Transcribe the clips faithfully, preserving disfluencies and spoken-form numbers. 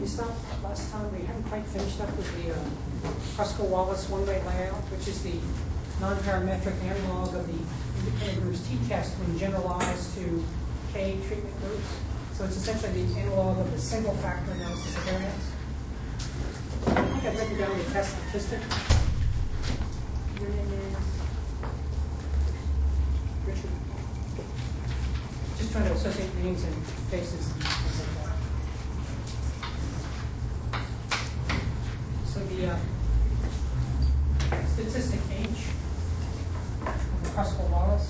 we stopped last time. We haven't quite finished up with the uh, Kruskal-Wallis one-way layout, which is the non-parametric analog of the independent groups t-test when generalized to K treatment groups. So it's essentially the analog of the single factor analysis of variance. I think I've written down the test statistic. Your name is Richard. Just trying to associate names and faces and things like that. So the uh, statistic H of the Kruskal-Wallis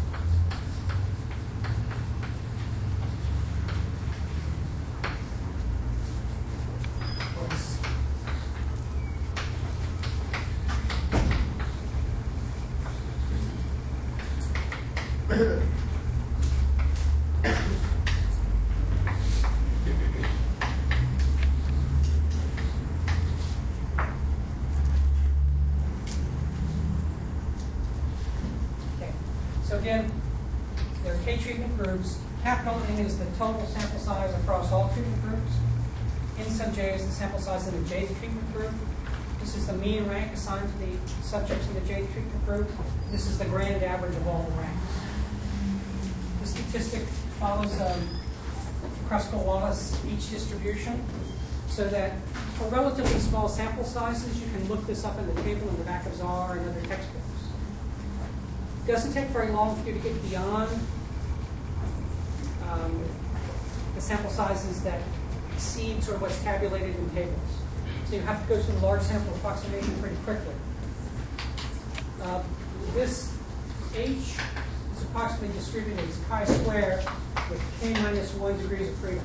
again, there are K treatment groups. Capital N is the total sample size across all treatment groups. N sub j is the sample size in the J treatment group. This is the mean rank assigned to the subjects in the J treatment group. This is the grand average of all the ranks. The statistic follows um, Kruskal-Wallis each distribution, so that for relatively small sample sizes, you can look this up in the table in the back of Z A R and other textbooks. It doesn't take very long for you to get beyond um, the sample sizes that exceed sort of what's tabulated in tables. So you have to go through the large sample approximation pretty quickly. Uh, this H is approximately distributed as chi-square with k minus one degrees of freedom.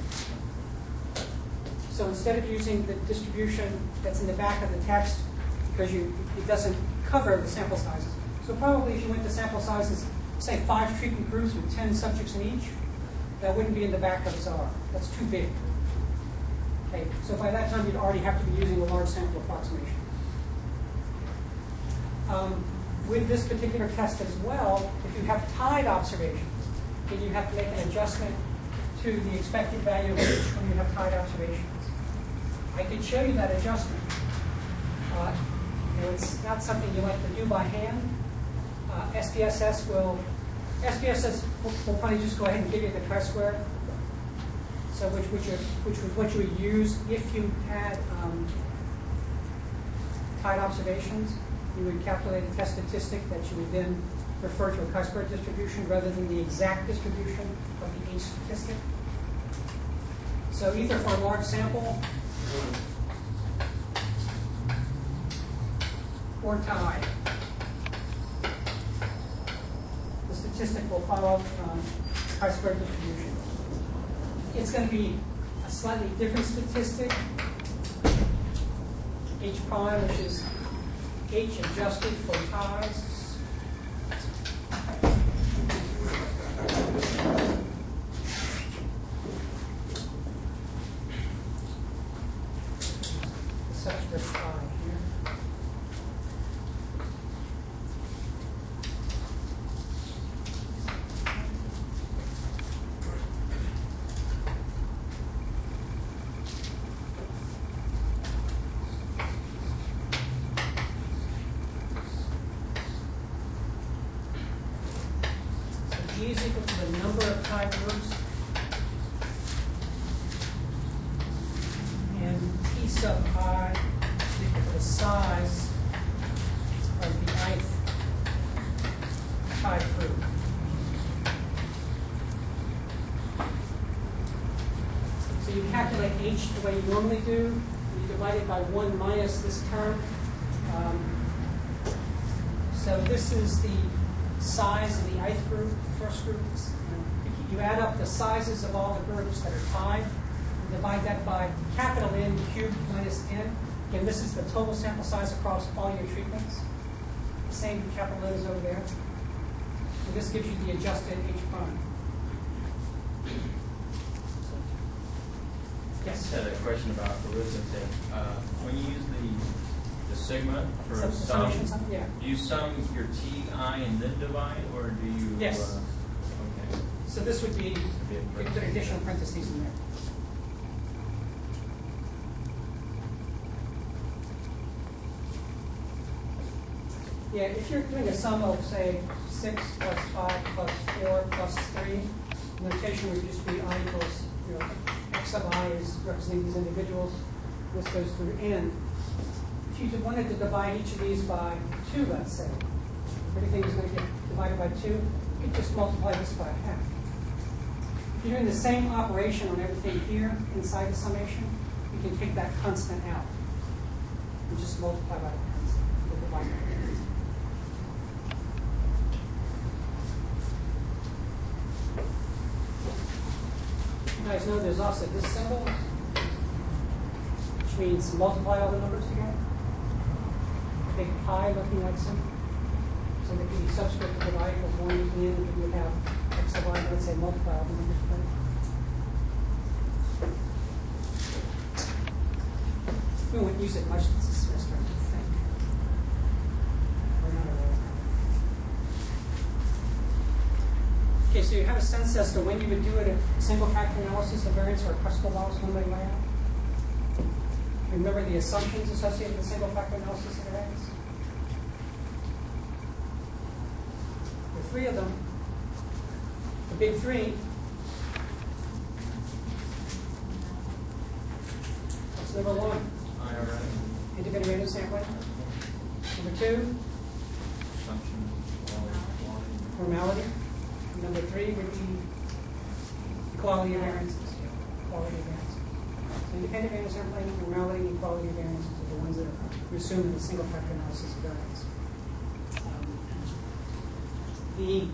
So instead of using the distribution that's in the back of the text, because you, it doesn't cover the sample sizes. So probably if you went to sample sizes, say five treatment groups with ten subjects in each, that wouldn't be in the back of Z A R. That's too big. Okay, so by that time you'd already have to be using a large sample approximation. Um, with this particular test as well, if you have tied observations, then you have to make an adjustment to the expected value of H when you have tied observations. I could show you that adjustment. Uh, you know, it's not something you like to do by hand. Uh, S P S S will, S P S S will, will probably just go ahead and give you the chi-square. So which, which, are, which was what you would use if you had um, tied observations. You would calculate a test statistic that you would then refer to a chi-square distribution rather than the exact distribution of the H statistic. So either for a large sample or tied, the statistic will follow um, chi-square distribution. It's going to be a slightly different statistic, H prime, which is H adjusted for ties. Subscript pi here. G is equal to the number of tied groups, and T sub I is equal to the size of the ith tied group. So you calculate H the way you normally do. You divide it by one minus this term. Um, so this is the size of the ith group, the first group. You add up the sizes of all the groups that are tied, and divide that by capital N cubed minus n. Again, this is the total sample size across all your treatments. The same capital N is over there. And this gives you the adjusted H prime. Yes? I had a question about arithmetic. Uh, when you use the the sigma for Sum- sum, summation sum, yeah. do you sum your T I and then divide, or do you? Yes. Uh, okay. So this would be, you put additional parentheses in there. Yeah, if you're doing a sum of, say, six plus five plus four plus three, the notation would just be I equals, you know, x of I is representing these individuals. This goes through n. If you wanted to divide each of these by two, let's say, everything is going to get divided by two, you could just multiply this by half. If you're doing the same operation on everything here inside the summation, you can take that constant out and just multiply by the constant. Or divide by the constant. You guys know there's also this symbol, which means multiply all the numbers together. Big pi looking like symbol. So there could be subscript of I equals one in, and you would have x of I, let's say multiply all the numbers together. We won't use it much this semester, I think. We're not aware. Okay, so you have a sense as to when you would do it a single factor analysis of variance or a critical loss one way layout. Remember the assumptions associated with single factor analysis of variance? There are three of them. The big three. That's number one. I R A. Independent random sampling. Number two. Assumption. Formality. And number three would be equality of variances. Equality of variances. So independent random sampling, formality, and equality of variances are the ones that are assumed in the single factor analysis of variance. Um, the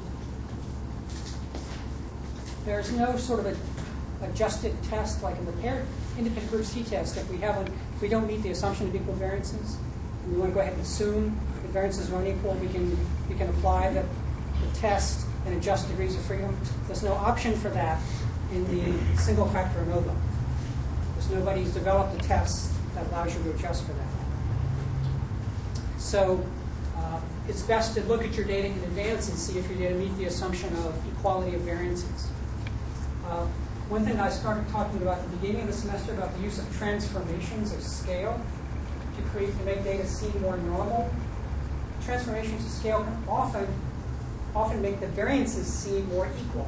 there's no sort of a adjusted test like in the paired independent groups t-test. If we have a, if we don't meet the assumption of equal variances, and we want to go ahead and assume that variances are unequal, we can we can apply the, the test and adjust degrees of freedom. There's no option for that in the single factor ANOVA. There's nobody's developed a test that allows you to adjust for that. So uh, it's best to look at your data in advance and see if your data meet the assumption of equality of variances. Uh, one thing I started talking about at the beginning of the semester about the use of transformations of scale to create to make data seem more normal. Transformations of scale can often often make the variances seem more equal.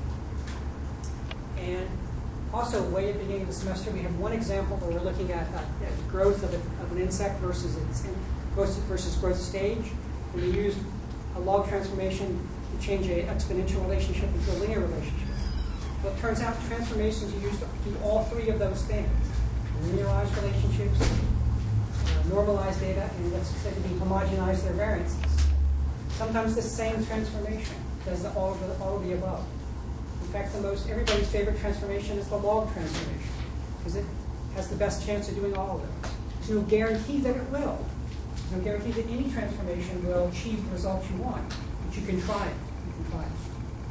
And also, way at the beginning of the semester, we have one example where we're looking at, uh, at growth of, a, of an insect versus its in, versus growth stage. And we used a log transformation to change an exponential relationship into a linear relationship. Well, it turns out transformations are used to do all three of those things: linearized relationships, uh, normalized data, and what's said to be homogenized their variances. Sometimes the same transformation does the, all, of the, all of the above. In fact, the most everybody's favorite transformation is the log transformation because it has the best chance of doing all of those. There's no guarantee that it will. There's no guarantee that any transformation will achieve the results you want, but you can try it. You can try it.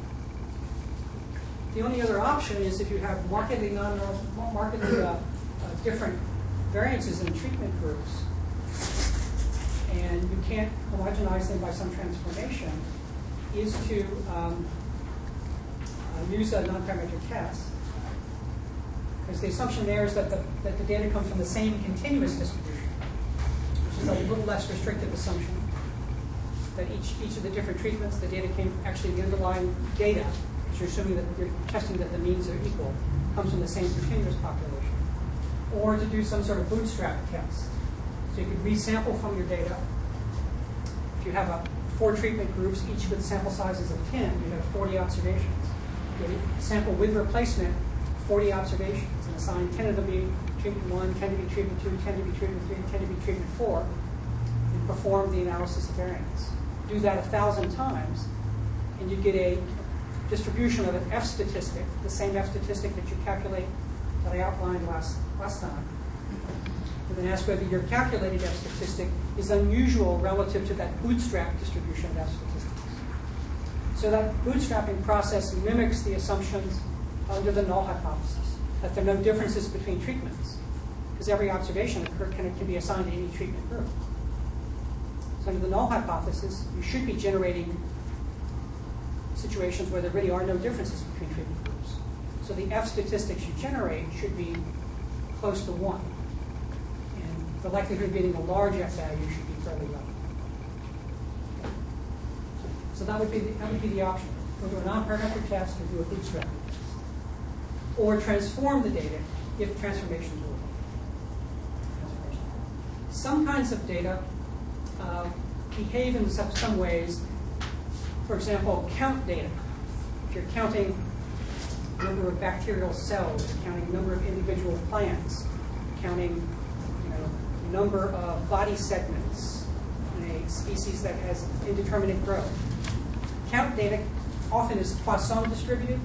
The only other option is if you have markedly non markedly uh, uh, different variances in treatment groups, and you can't homogenize them by some transformation, is to um, uh, use a non-parametric test. Because the assumption there is that the, that the data come from the same continuous distribution, which is a little less restrictive assumption. That each, each of the different treatments, the data came, actually the underlying data, because you're assuming that you're testing that the means are equal, comes from the same continuous population. Or to do some sort of bootstrap test. So you could resample from your data. If you have a, four treatment groups, each with sample sizes of ten, you have forty observations. You sample with replacement forty observations and assign ten of them to be treatment one, ten to be treatment two, ten to be treatment three, ten to be treatment four, and perform the analysis of variance. Do that a thousand times, and you get a distribution of an F statistic, the same F statistic that you calculate that I outlined last, last time. And then ask whether your calculated F statistic is unusual relative to that bootstrap distribution of F statistics. So that bootstrapping process mimics the assumptions under the null hypothesis, that there are no differences between treatments, because every observation can, can be assigned to any treatment group. So under the null hypothesis, you should be generating situations where there really are no differences between treatment groups. So the F statistics you generate should be close to one. And the likelihood of getting a large F value should be fairly low. So that would be the, that would be the option. We'll do a non-parametric test or do a bootstrap test. Or transform the data if transformations work. Some kinds of data uh, behave in some, some ways. For example, count data. If you're counting the number of bacterial cells, you're counting the number of individual plants, counting you know, number of body segments in a species that has indeterminate growth. Count data often is Poisson distributed.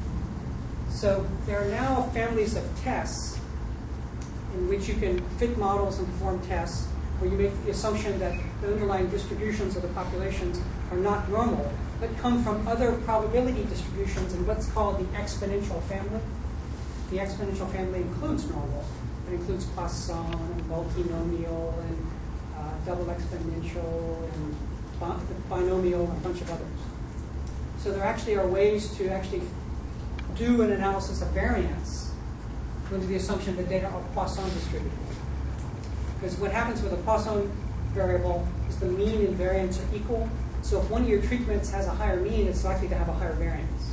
So there are now families of tests in which you can fit models and perform tests where you make the assumption that the underlying distributions of the populations are not normal, but come from other probability distributions in what's called the exponential family. The exponential family includes normal. It includes Poisson and multinomial and uh, double exponential and binomial and a bunch of others. So there actually are ways to actually do an analysis of variance under the assumption that data are Poisson distributed. Because what happens with a Poisson variable is the mean and variance are equal. So if one of your treatments has a higher mean, it's likely to have a higher variance.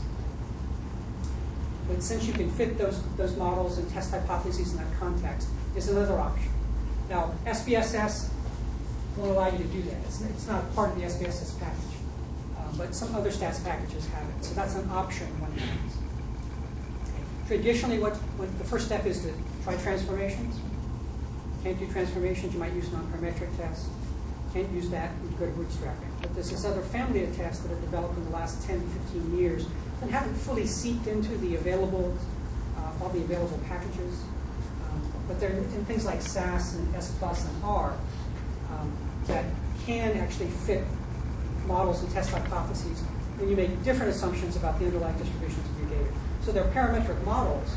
But since you can fit those, those models and test hypotheses in that context, is another option. Now, S B S S won't allow you to do that. It's, it's not part of the S B S S package. Uh, but some other stats packages have it. So that's an option one has. Traditionally, what, what the first step is to try transformations. Can't do transformations, you might use non-parametric tests. Can't use that, you go to bootstrapping. But there's this other family of tests that are developed in the last ten, fifteen years and haven't fully seeped into the available, uh, all the available packages. Um, but they're in things like S A S and S plus and R um, that can actually fit models and test hypotheses when you make different assumptions about the underlying distributions of your data. So they're parametric models,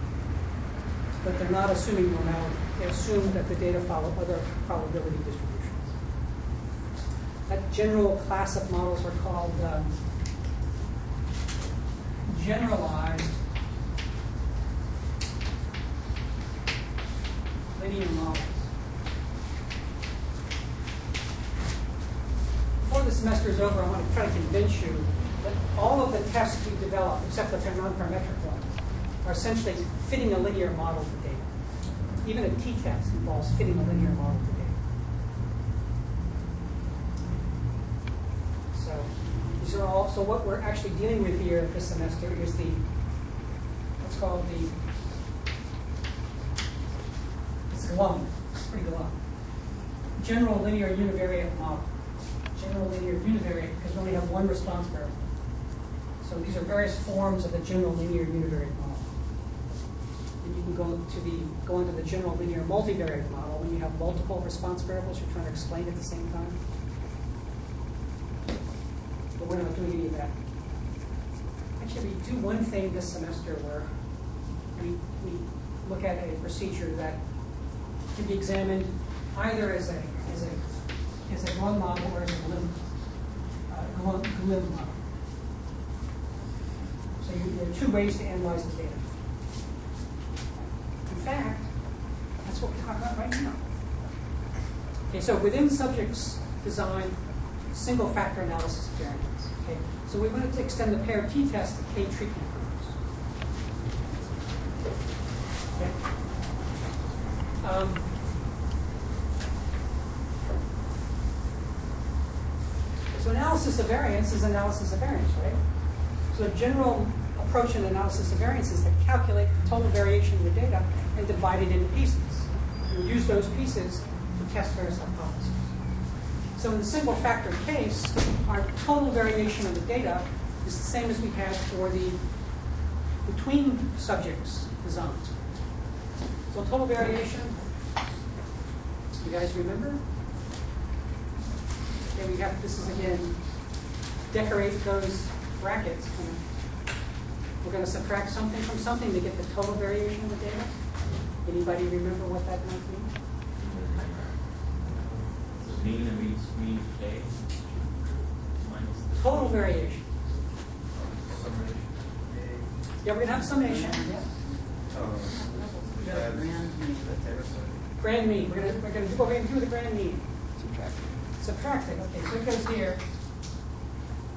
but they're not assuming normality. They assume that the data follow other probability distributions. That general class of models are called um, generalized linear models. Before the semester is over, I want to try to convince you that all of the tests we develop, except the non-parametric ones, are essentially fitting a linear model to data. Even a t-test involves fitting a linear model to data. So these are all. So what we're actually dealing with here this semester is the what's called the it's glum. It's pretty glum. General linear univariate model. General linear univariate because we only have one response variable. So these are various forms of the general linear univariate model. And you can go to the go into the general linear multivariate model when you have multiple response variables you're trying to explain at the same time. But we're not doing any of that. Actually, we do one thing this semester where we, we look at a procedure that can be examined either as a as a as a glum model or as a glum uh, glum, glum model. So you, there are two ways to analyze the data. In fact, that's what we're talking about right now. Okay, so within subjects design, single factor analysis of variance. Okay, so we wanted to extend the pair t-test to k treatment groups. Okay. Um, so analysis of variance is analysis of variance, right? So a general approach in analysis of variance is to calculate the total variation of the data and divide it into pieces. And use those pieces to test various hypotheses. So in the single factor case, our total variation of the data is the same as we had for the between subjects designs. So total variation, you guys remember? Okay, we have, this is again, decorate those brackets. We're going to subtract something from something to get the total variation of the data. Anybody remember what that might mean? Mean and mean, mean K minus the Total variation. summation. Yeah, we're going to have summation. Yeah. Oh, Grand mean. We're going to we're going to do what we're going to do with the grand mean. Subtract. Subtract it. Okay, so it goes here.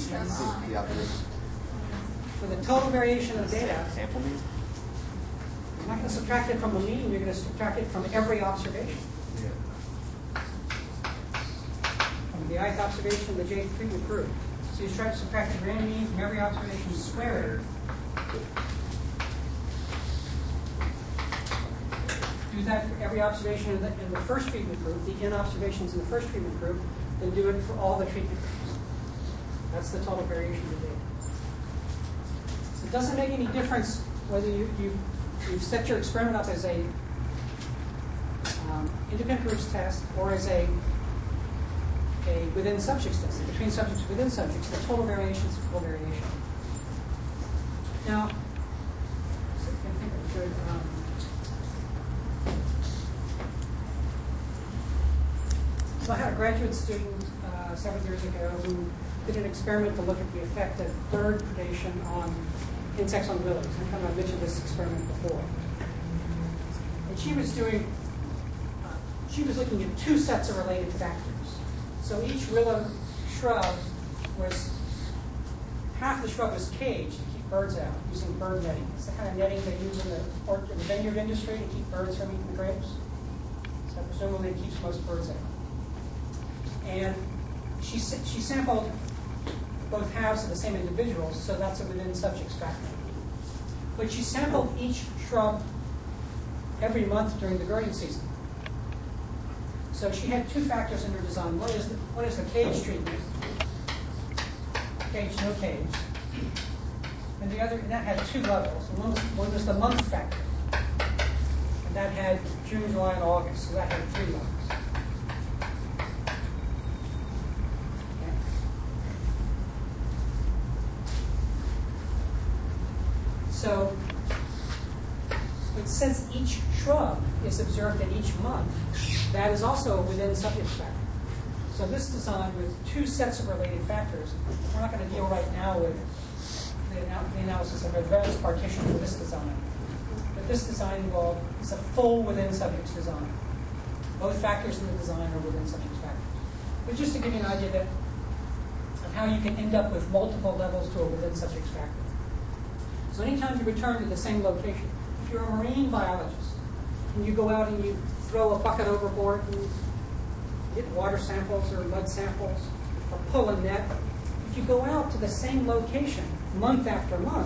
observations, The observation. for the total variation of data, Sample mean? you're not going to subtract it from the mean, you're going to subtract it from every observation. Yeah. From the ith observation and the jth treatment group. So you try to subtract the grand mean from every observation squared. Do that for every observation in the, in the first treatment group, the n observations in the first treatment group, then do it for all the treatment groups. That's the total variation of data. So it doesn't make any difference whether you, you, you've set your experiment up as a um, independent groups test or as a, a within subjects test, between subjects within subjects. The total variation is total variation. Now, so I think I should. Um, So I had a graduate student uh, several years ago who did an experiment to look at the effect of bird predation on insects on willows. I kind of mentioned this experiment before. And she was doing, uh, she was looking at two sets of related factors. So each willow shrub was, half the shrub was caged to keep birds out using bird netting. It's the kind of netting they use in the, orchard, the vineyard industry to keep birds from eating the grapes. So presumably it keeps most birds out. And she, she sampled both halves of the same individuals, so that's a within subjects factor. But she sampled each shrub every month during the growing season. So she had two factors in her design. One is the, one is the cage treatment, cage, no cage. And the other, and that had two levels. One was, one was the month factor. And that had June, July, and August, so that had three levels. So, but since each shrub is observed at each month, that is also a within subject factor. So this design with two sets of related factors, we're not going to deal right now with the, the analysis of advanced partition for this design. But this design will, is a full within subjects design. Both factors in the design are within subjects factors. But just to give you an idea that, of how you can end up with multiple levels to a within subjects factor. So anytime you return to the same location, if you're a marine biologist and you go out and you throw a bucket overboard and get water samples or mud samples or pull a net, if you go out to the same location month after month,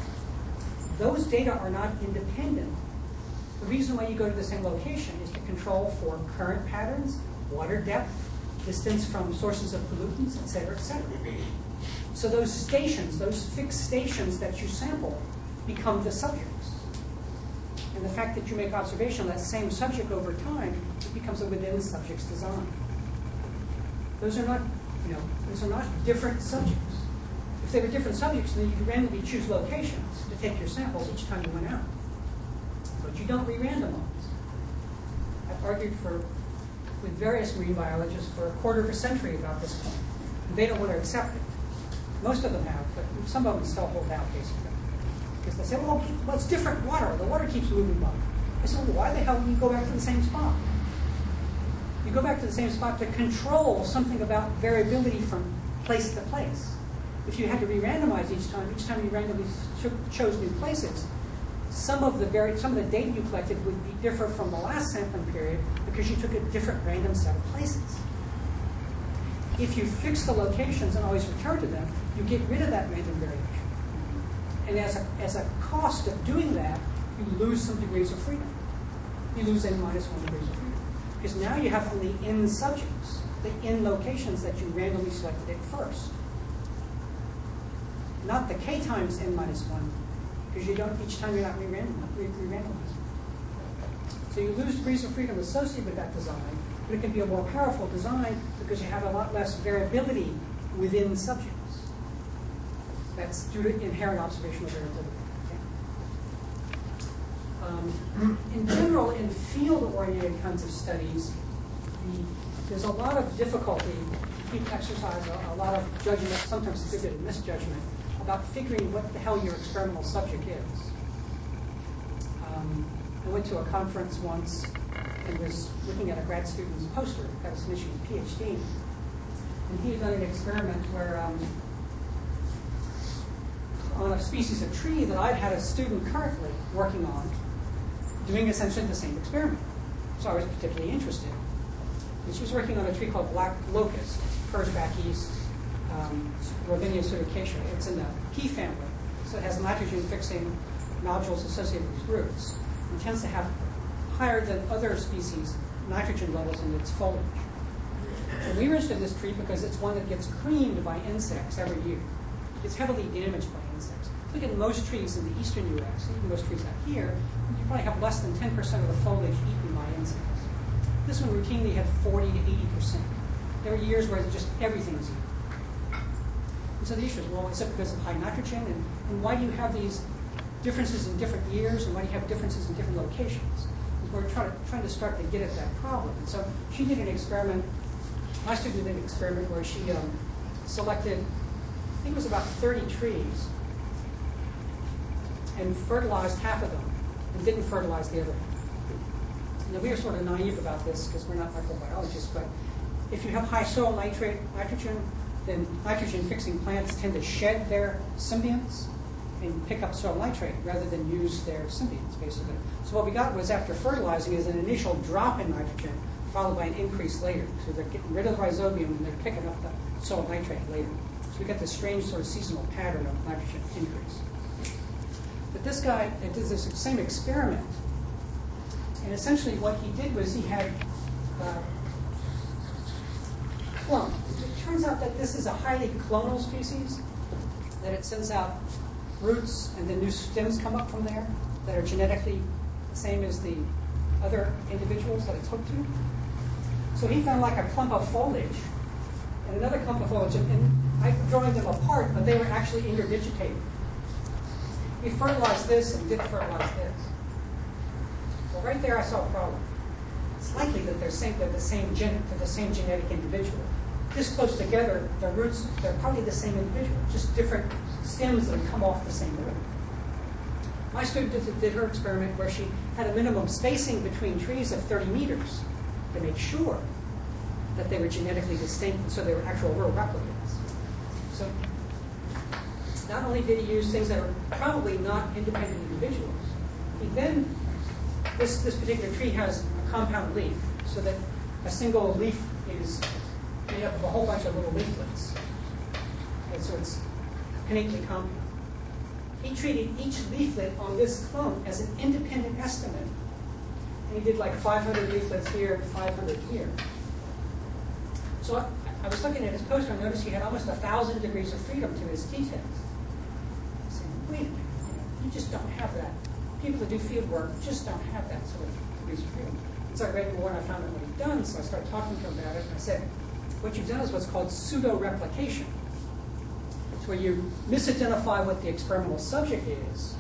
those data are not independent. The reason why you go to the same location is to control for current patterns, water depth, distance from sources of pollutants, et cetera, et cetera. So those stations, those fixed stations that you sample, become the subjects. And the fact that you make observation of that same subject over time, it becomes a within subjects design. Those are not, you know, those are not different subjects. If they were different subjects, then you could randomly choose locations to take your samples each time you went out. But you don't re-randomize. I've argued for, with various marine biologists for a quarter of a century about this point. And they don't want to accept it. Most of them have, but some of them still hold out, basically. Because they say, well, well, it's different water. The water keeps moving by. I said, well, why the hell do you go back to the same spot? You go back to the same spot to control something about variability from place to place. If you had to re-randomize each time, each time you randomly cho chose new places, some of the vari some of the data you collected would be different from the last sampling period because you took a different random set of places. If you fix the locations and always return to them, you get rid of that random variation. And as a, as a cost of doing that, you lose some degrees of freedom. You lose n minus one degrees of freedom. Because now you have only n subjects, the n locations that you randomly selected at first. Not the k times n minus one, because you don't, each time you're not re-randomizing. So you lose degrees of freedom associated with that design, but it can be a more powerful design because you have a lot less variability within subjects. That's due to inherent observational variability. Okay? Um, in general, in field-oriented kinds of studies, the, there's a lot of difficulty. People exercise a, a lot of judgment, sometimes a bit of misjudgment, about figuring what the hell your experimental subject is. Um, I went to a conference once and was looking at a grad student's poster that was finishing his PhD. And he had done an experiment where um, a species of tree that I'd had a student currently working on, doing essentially the same experiment. So I was particularly interested. And she was working on a tree called black locust, occurs back east, um, Robinia pseudoacacia. It's in the pea family, so it has nitrogen-fixing nodules associated with its roots. It tends to have higher than other species nitrogen levels in its foliage. And we were interested in this tree because it's one that gets creamed by insects every year. It's heavily damaged by insects. Look at most trees in the eastern U S, even most trees out here, you probably have less than ten percent of the foliage eaten by insects. This one routinely had forty to eighty percent. There were years where just everything was eaten. And so the issue is, well, is it because of high nitrogen? And, and why do you have these differences in different years? And why do you have differences in different locations? We're trying to, trying to start to get at that problem. And so she did an experiment. My student did an experiment where she um, selected, I think it was about thirty trees, and fertilized half of them, and didn't fertilize the other half. Now, we are sort of naive about this because we're not microbiologists, but if you have high soil nitrate, nitrogen, then nitrogen-fixing plants tend to shed their symbionts and pick up soil nitrate rather than use their symbionts, basically. So what we got was, after fertilizing, is an initial drop in nitrogen, followed by an increase later. So they're getting rid of the rhizobium and they're picking up the soil nitrate later. So we got this strange sort of seasonal pattern of nitrogen increase. But this guy did this same experiment, and essentially what he did was he had, uh, well, it turns out that this is a highly clonal species, that it sends out roots and then new stems come up from there that are genetically the same as the other individuals that it's hooked to. So he found like a clump of foliage and another clump of foliage, and, and I'm drawing them apart, but they were actually interdigitated. We fertilized this and didn't fertilize this. Well, right there I saw a problem. It's likely that they're, same, they're the same gen, they're the same genetic individual. This close together, the roots, they're probably the same individual, just different stems that come off the same root. My student did, did her experiment where she had a minimum spacing between trees of thirty meters to make sure that they were genetically distinct, and so they were actual real replicants. So not only did he use things that are probably not independent individuals, he then, this, this particular tree has a compound leaf, so that a single leaf is made up of a whole bunch of little leaflets. And so it's pinnately compound. He treated each leaflet on this clump as an independent estimate. And he did like five hundred leaflets here and five hundred here. So I, I was looking at his poster and noticed he had almost one thousand degrees of freedom to his t-test. I said, wait a minute, you just don't have that. People that do field work just don't have that sort of degrees of freedom. And so I read more and I found out what he'd done, so I started talking to him about it. And I said, what you've done is what's called pseudo-replication. It's where you misidentify what the experimental subject is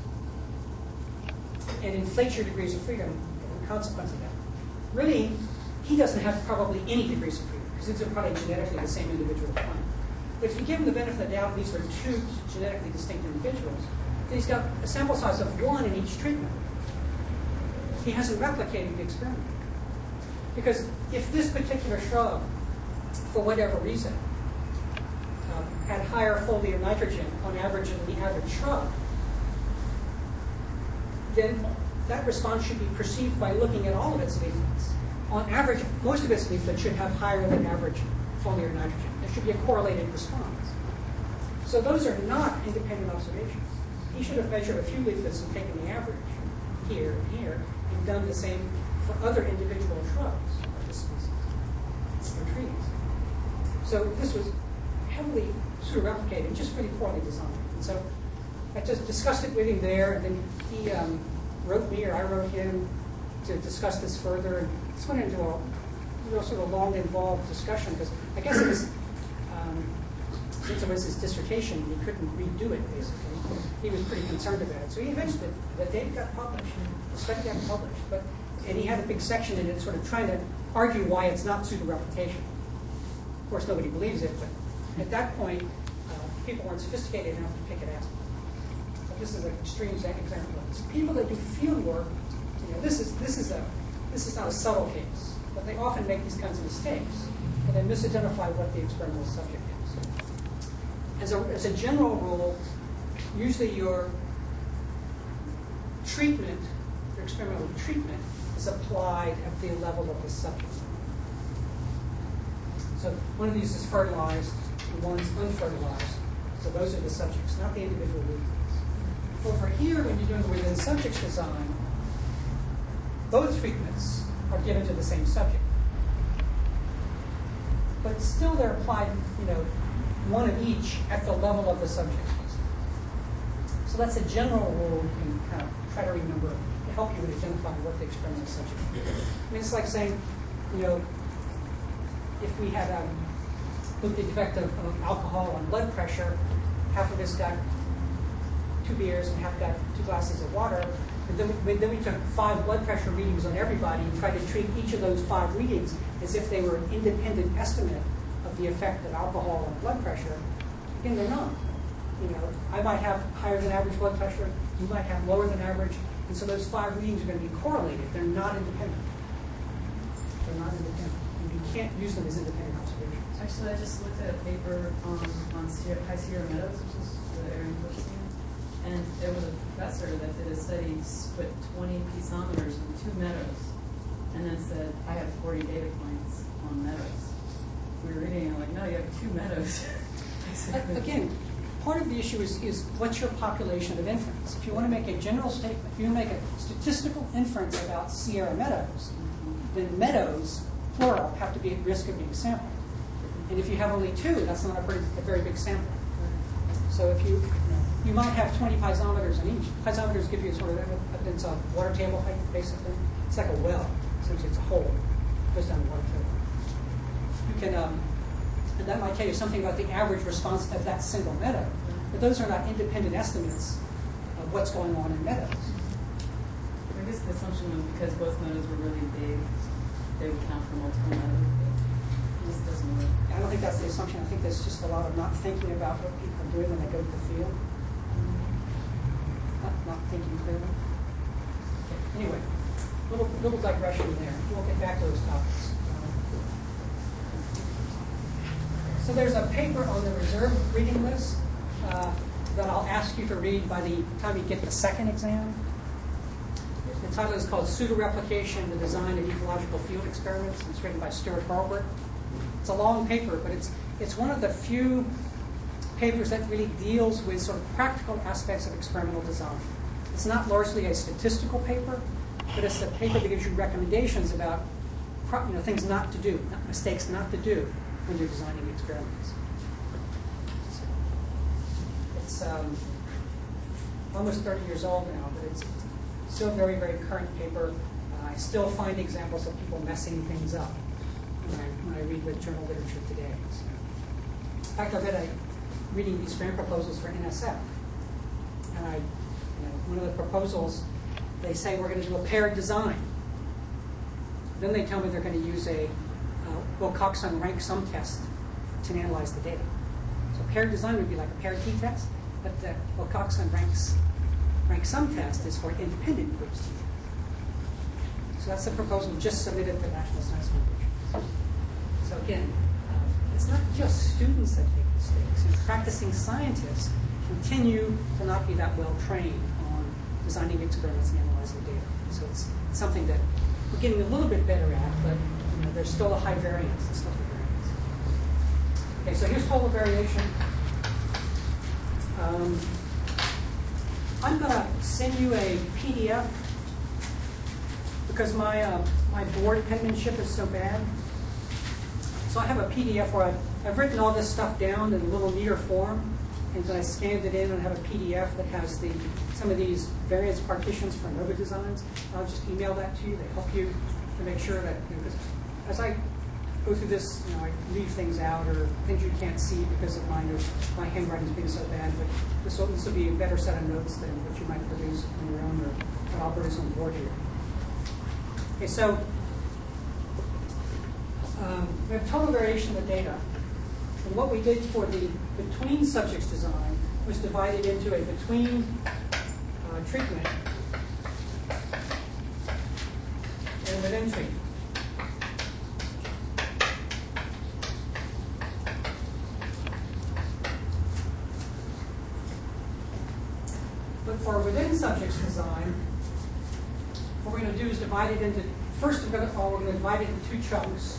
and inflate your degrees of freedom in consequence of that. Really, he doesn't have probably any degrees of freedom because these are probably genetically the same individual plant. But if you give him the benefit of the doubt, these are two genetically distinct individuals, then he's got a sample size of one in each treatment. He hasn't replicated the experiment. Because if this particular shrub, for whatever reason, um, had higher foliar nitrogen on average than the average shrub, then that response should be perceived by looking at all of its leaflets. On average, most of its leaflets should have higher than average foliar nitrogen. There should be a correlated response. So those are not independent observations. He should have measured a few leaflets and taken the average here and here and done the same for other individual shrubs of this species or trees. So this was heavily pseudo-replicated, just pretty poorly designed. And so I just discussed it with him there, and then he um, wrote me, or I wrote him, to discuss this further. And this went into a you know, sort of long, involved discussion, because I guess it was, um, since it was his dissertation, he couldn't redo it, basically. He was pretty concerned about it. So he eventually, the data got published, the study got published, but, and he had a big section in it sort of trying to argue why it's not pseudo-replication. Of course, nobody believes it, but at that point, uh, people weren't sophisticated enough to pick it out. So this is an extreme example of this. People that do field work, you know, this is this is a this is not a subtle case, but they often make these kinds of mistakes, and they misidentify what the experimental subject is. As a as a general rule, usually your treatment, your experimental treatment, is applied at the level of the subject. So one of these is fertilized, and one's unfertilized. So those are the subjects, not the individual lesions. Over here, when you're doing the within subjects design, both treatments are given to the same subject. But still they're applied, you know, one of each at the level of the subject. So that's a general rule you can kind of try to remember to help you in identifying what the experimental subject is. I mean, it's like saying, you know, if we had um, looked at the effect of, of alcohol on blood pressure, half of us got two beers and half got two glasses of water, and then we, then we took five blood pressure readings on everybody and tried to treat each of those five readings as if they were an independent estimate of the effect of alcohol on blood pressure. Again, they're not. You know, I might have higher than average blood pressure, you might have lower than average, and so those five readings are going to be correlated. They're not independent. They're not independent. And you can't use them as independent observations. Actually, I just looked at a paper on, on Sierra, High Sierra Meadows, which is the area in Bushing, and there was a professor that did a study, put twenty piezometers in two meadows, and then said, I have forty data points on meadows. We were reading, and I'm like, no, you have two meadows. Again, part of the issue is, is what's your population of inference? If you want to make a general statement, if you want to make a statistical inference about Sierra Meadows, then meadows, plural, have to be at risk of being sampled. And if you have only two, that's not a very, a very big sample. So if you, you might have twenty piezometers in each. Piezometers give you sort of evidence of water table height, basically. It's like a well. Essentially, it's a hole. It goes down the water table. You can, um, and that might tell you something about the average response of that single meadow. But those are not independent estimates of what's going on in meadows. I guess the assumption was because both meadows were really big, they would count for multiple meadows. But this doesn't work. I don't think that's the assumption. I think there's just a lot of not thinking about what people are doing when they go to the field. Not, not thinking clearly. Okay. Anyway, little little digression there. We'll get back to those topics. So there's a paper on the reserve reading list uh, that I'll ask you to read by the time you get the second exam. The title is called Pseudoreplication, the Design of Ecological Field Experiments. It's written by Stuart Hurlbert. It's a long paper, but it's it's one of the few papers that really deals with sort of practical aspects of experimental design. It's not largely a statistical paper, but it's a paper that gives you recommendations about you know, things not to do, not mistakes not to do when you're designing experiments. It's um, almost thirty years old now, but it's still a very, very current paper. Uh, I still find examples of people messing things up when I, when I read the journal literature today. So, in fact, I read a, reading these grant proposals for N S F, and I, you know, one of the proposals, they say we're going to do a paired design. Then they tell me they're going to use a uh, Wilcoxon rank sum test to analyze the data. So paired design would be like a paired t-test, but the Wilcoxon ranks rank sum test is for independent groups. So that's the proposal just submitted to the National Science Foundation. So again, uh, it's not just students that make mistakes. And practicing scientists continue to not be that well trained on designing experiments and analyzing data. So it's something that we're getting a little bit better at, but you know, there's still a high variance. There's still a variance. Okay, so here's total variation. Um, I'm going to send you a P D F because my uh, my board penmanship is so bad. So I have a P D F where I've, I've written all this stuff down in a little neater form, and then I scanned it in and have a P D F that has the some of these variance partitions for ANOVA designs. I'll just email that to you. They help you to make sure that, you know, as I go through this, you know, I leave things out or things you can't see because of mine, or my handwriting's being so bad, but this will, this will be a better set of notes than what you might produce on your own or what I'll produce on the board here. Okay, so um, we have total variation of the data. And what we did for the between subjects design was divided into a between uh, treatment and within treatment. But for within subjects design, what we're going to do is divide it into, first we're going to, oh, we're going to divide it into two chunks.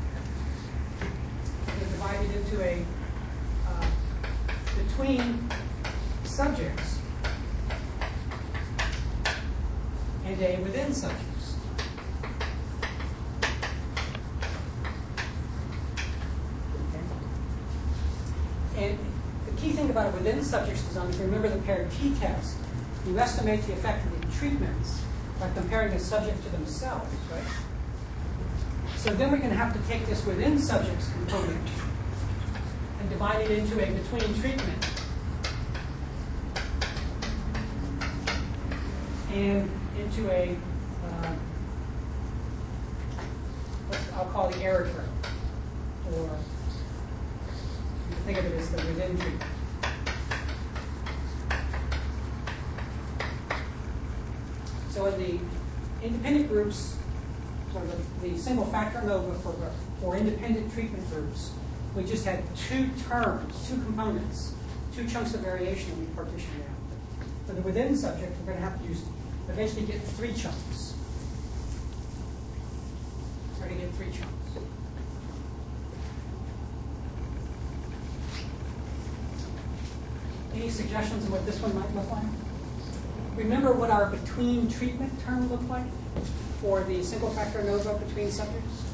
We're going to divide it into a, uh, between subjects and a within subjects. Okay. And the key thing about a within subjects design, if you remember the paired t-test, you estimate the effect of the treatments by comparing the subject to themselves, right? So then we're going to have to take this within subjects component and divide it into a between treatment and into a, uh, what I'll call the error term, or you can think of it as the within treatment. So in the independent groups, so the, the single factor ANOVA for, for independent treatment groups, we just had two terms, two components, two chunks of variation that we partitioned out. For the within subject, we're going to have to use, eventually get three chunks. We're going to get three chunks. Any suggestions on what this one might look like? Remember what our between treatment term looked like for the single factor ANOVA between subjects?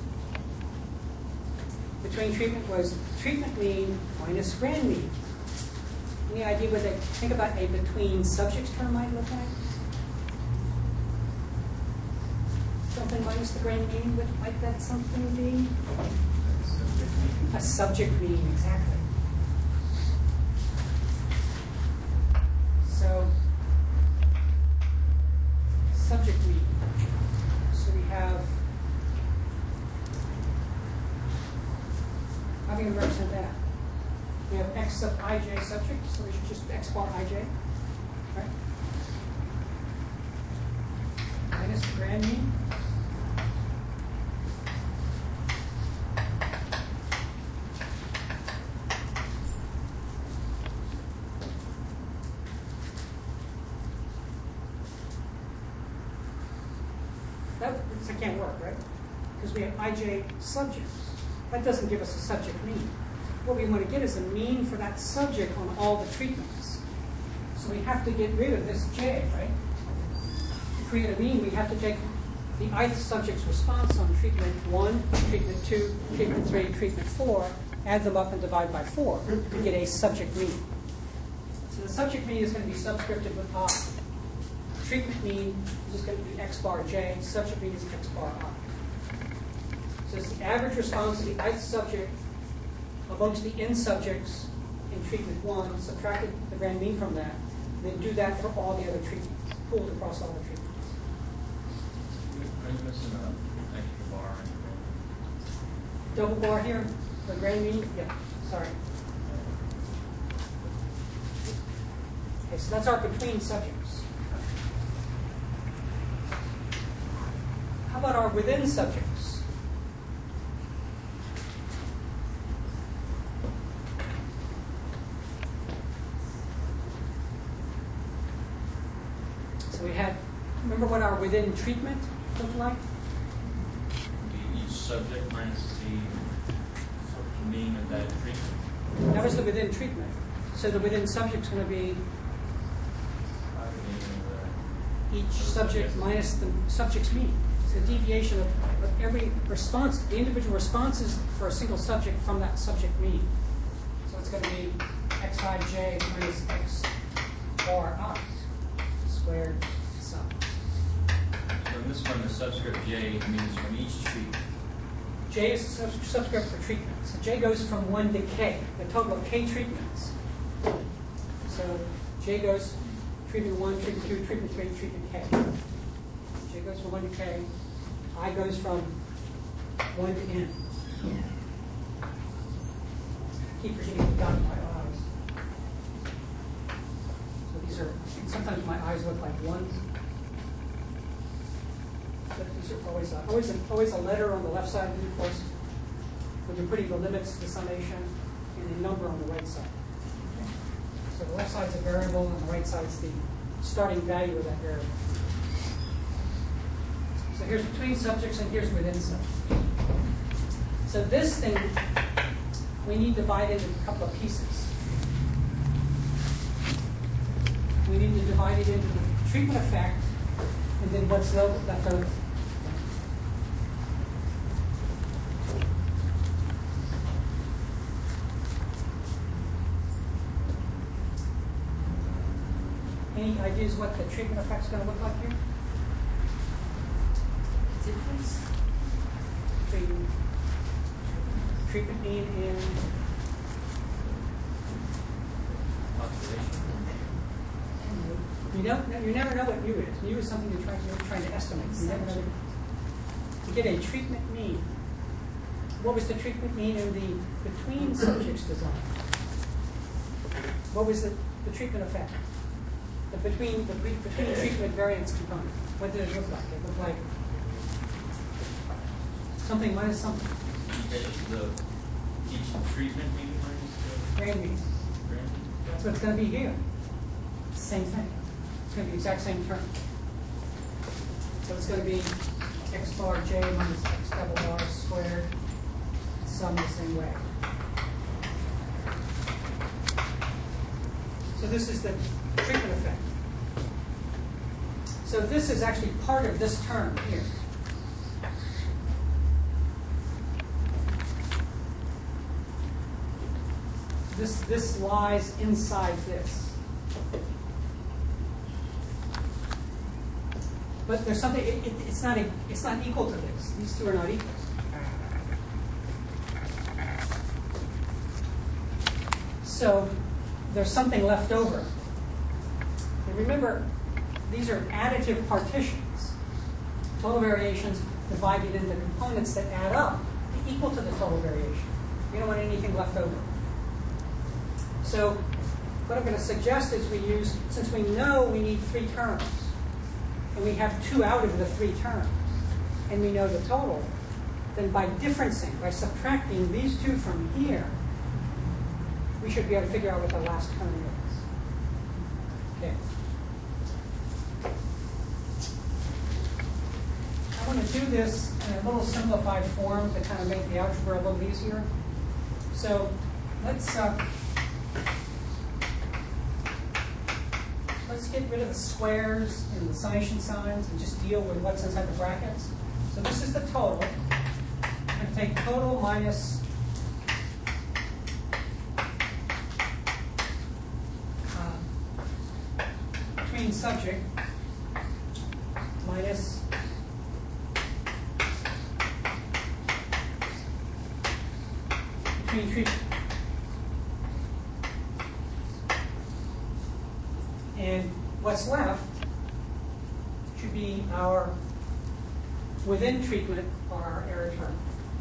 Between treatment was treatment mean minus grand mean. Any idea what they think about a between subjects term might look like? Something minus the grand mean, what might that something be? A subject mean, exactly. So subject mean. So we have, how do you represent that? We have x sub ij subject, so we should just x bar ij, right? Minus the grand mean. That, that can't work, right? Because we have ij subjects. That doesn't give us a subject mean. What we want to get is a mean for that subject on all the treatments. So we have to get rid of this j, right? To create a mean, we have to take the ith subject's response on treatment one, treatment two, treatment three, treatment four, add them up and divide by four to get a subject mean. So the subject mean is going to be subscripted with I. Treatment mean is going to be x bar j, subject mean is x bar I. So it's the average response of the ith subject amongst the n subjects in treatment one, subtracted the grand mean from that, and then do that for all the other treatments, pooled across all the treatments. Are you missing an extra bar? Double bar here, the grand mean? Yeah, sorry. Okay, so that's our between subjects. How about our within subjects? So we had, remember what our within treatment looked like? The each subject minus the mean of that treatment. That was the within treatment. So the within subject's going to be Uh, the mean of the- each subject minus the subject's mean. It's a deviation of, of every response, the individual responses for a single subject from that subject mean. So it's going to be xij minus x bar I squared sum. So in this one, the subscript j means from each treatment. J is the sub- subscript for treatment. So J goes from one to K, the total of K treatments. So J goes treatment one, treatment two, treatment three, treatment K. J goes from one to K. I goes from one to N. Keep forgetting to dot my I's. So these are, sometimes my I's look like ones. But these are always a, always, a, always a letter on the left side of the course when you're putting the limits to the summation and a number on the right side. Okay. So the left side's a variable and the right side's the starting value of that variable. So here's between subjects and here's within subjects. So this thing, we need divided into a couple of pieces. We need to divide it into the treatment effect and then what's left over. Any ideas what the treatment effect is going to look like here? Difference? Between treatment mean and Population. you don't you never know what mu is. Mu is something you're trying you're trying to estimate. You never know. To get a treatment mean. What was the treatment mean in the between subjects design? What was the, the treatment effect? The between the between treatment variance component. What did it look like? It looked like something minus something. The, each treatment mean minus the Grand mean. grand mean? That's what it's going to be here. Same thing. It's going to be the exact same term. So it's going to be x bar j minus x double r squared, sum the same way. So this is the treatment effect. So this is actually part of this term here. This, this lies inside this. But there's something, it, it, it's, not a, it's not equal to this. These two are not equal. So there's something left over. And remember, these are additive partitions. Total variations divided into components that add up to equal to the total variation. You don't want anything left over. So what I'm going to suggest is we use, since we know we need three terms, and we have two out of the three terms, and we know the total, then by differencing, by subtracting these two from here, we should be able to figure out what the last term is. Okay. I want to do this in a little simplified form to kind of make the algebra a little easier. So let's uh, let's get rid of the squares and the summation signs and just deal with what's inside the brackets. So this is the total. I'm going to take total minus uh, between subject minus between treatment. And what's left should be our within treatment or our error term.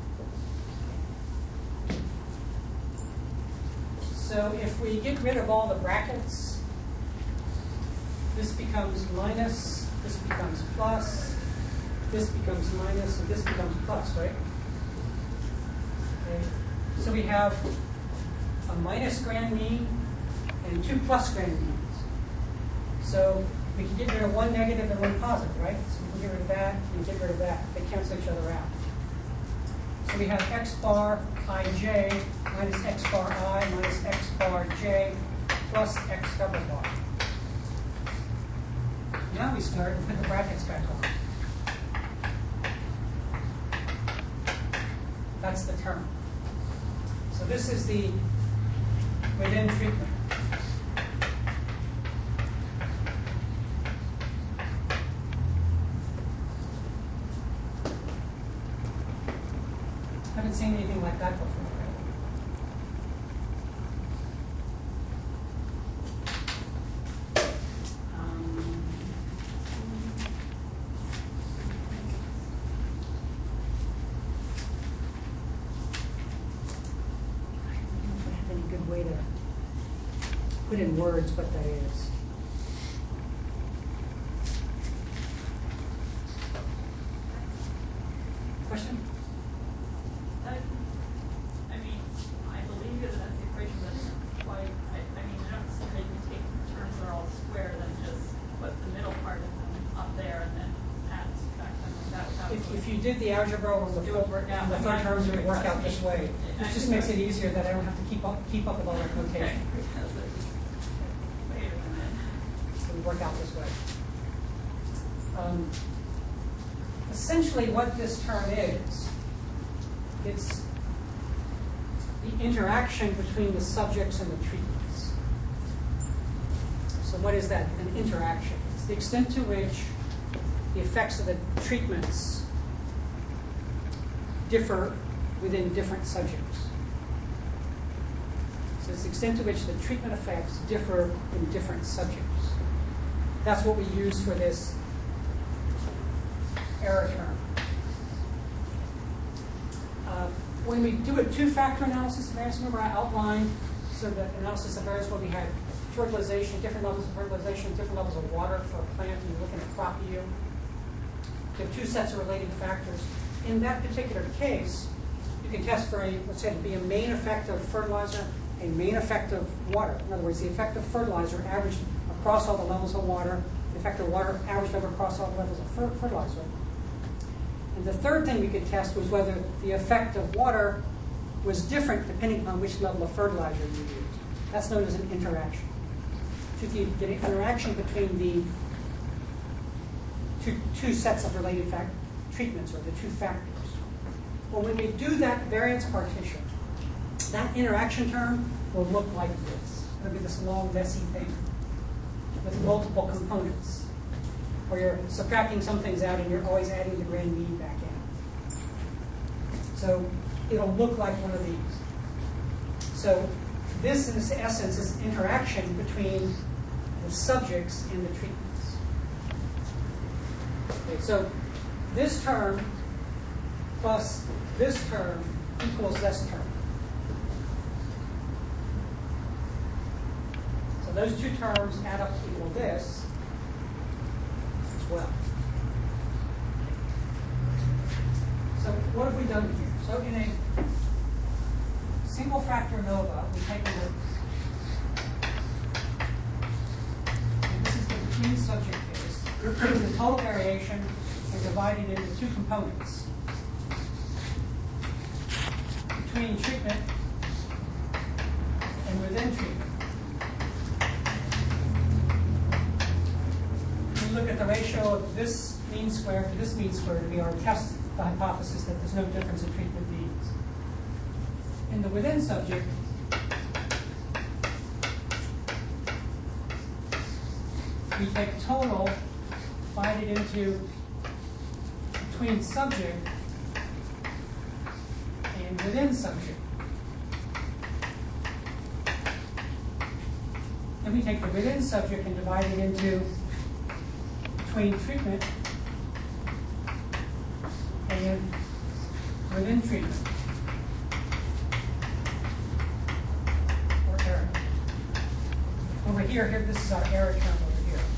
So if we get rid of all the brackets, this becomes minus, this becomes plus, this becomes minus, and this becomes plus, right? Okay. So we have a minus grand mean and two plus grand means. So we can get rid of one negative and one positive, right? So we can get rid of that and get rid of that. They cancel each other out. So we have x bar ij minus x bar I minus x bar j plus x double bar. Now we start and put the brackets back on. That's the term. So this is the within treatment. I haven't seen anything like that before. Um, I don't know if I have any good way to put in words what that is. Question? I I mean, I believe that that's the equation, but why, I, I mean, I don't see how you can take terms that are all square, then just if you did the algebra on the It full, would work out. on the third terms, it would work out this way. I It just see. makes it easier that I don't have to keep up, keep up with all that Okay. notation. Because it- Wait a minute. It would work out this way. Um, essentially what this term is, it's the interaction between the subjects and the treatments. So what is that, an interaction? It's the extent to which the effects of the treatments differ within different subjects. So it's the extent to which the treatment effects differ in different subjects. That's what we use for this error term. Uh, when we do a two-factor analysis of variance, remember I outlined so the analysis of variance where we had fertilization, different levels of fertilization, different levels of water for a plant, and you're looking at crop yield. You have two sets of related factors. In that particular case, you can test for a, let's say, to be a main effect of fertilizer, a main effect of water. In other words, the effect of fertilizer averaged across all the levels of water, the effect of water averaged over across all the levels of fer fertilizer. And the third thing we could test was whether the effect of water was different depending upon which level of fertilizer you used. That's known as an interaction. So if you get an interaction between the two, two sets of related fact treatments, or the two factors. Well, when we do that variance partition, that interaction term will look like this. It'll be this long, messy thing with multiple components, where you're subtracting some things out and you're always adding the grand mean back in. So it'll look like one of these. So this, in essence, is interaction between the subjects and the treatments. Okay, so this term plus this term equals this term. So those two terms add up to equal this as well. So what have we done here? So in a single factor ANOVA, we take a look. And this is the between subject case. We're taking the total variation and dividing it into two components. Between treatment and within treatment. We look at the ratio of this mean square to this mean square to be our test the hypothesis that there's no difference in treatment means. In the within subject, we take total, divide it into between subject and within subject. Then we take the within subject and divide it into between treatment and within treatment. Or error. Over here, here, this is our error term over here.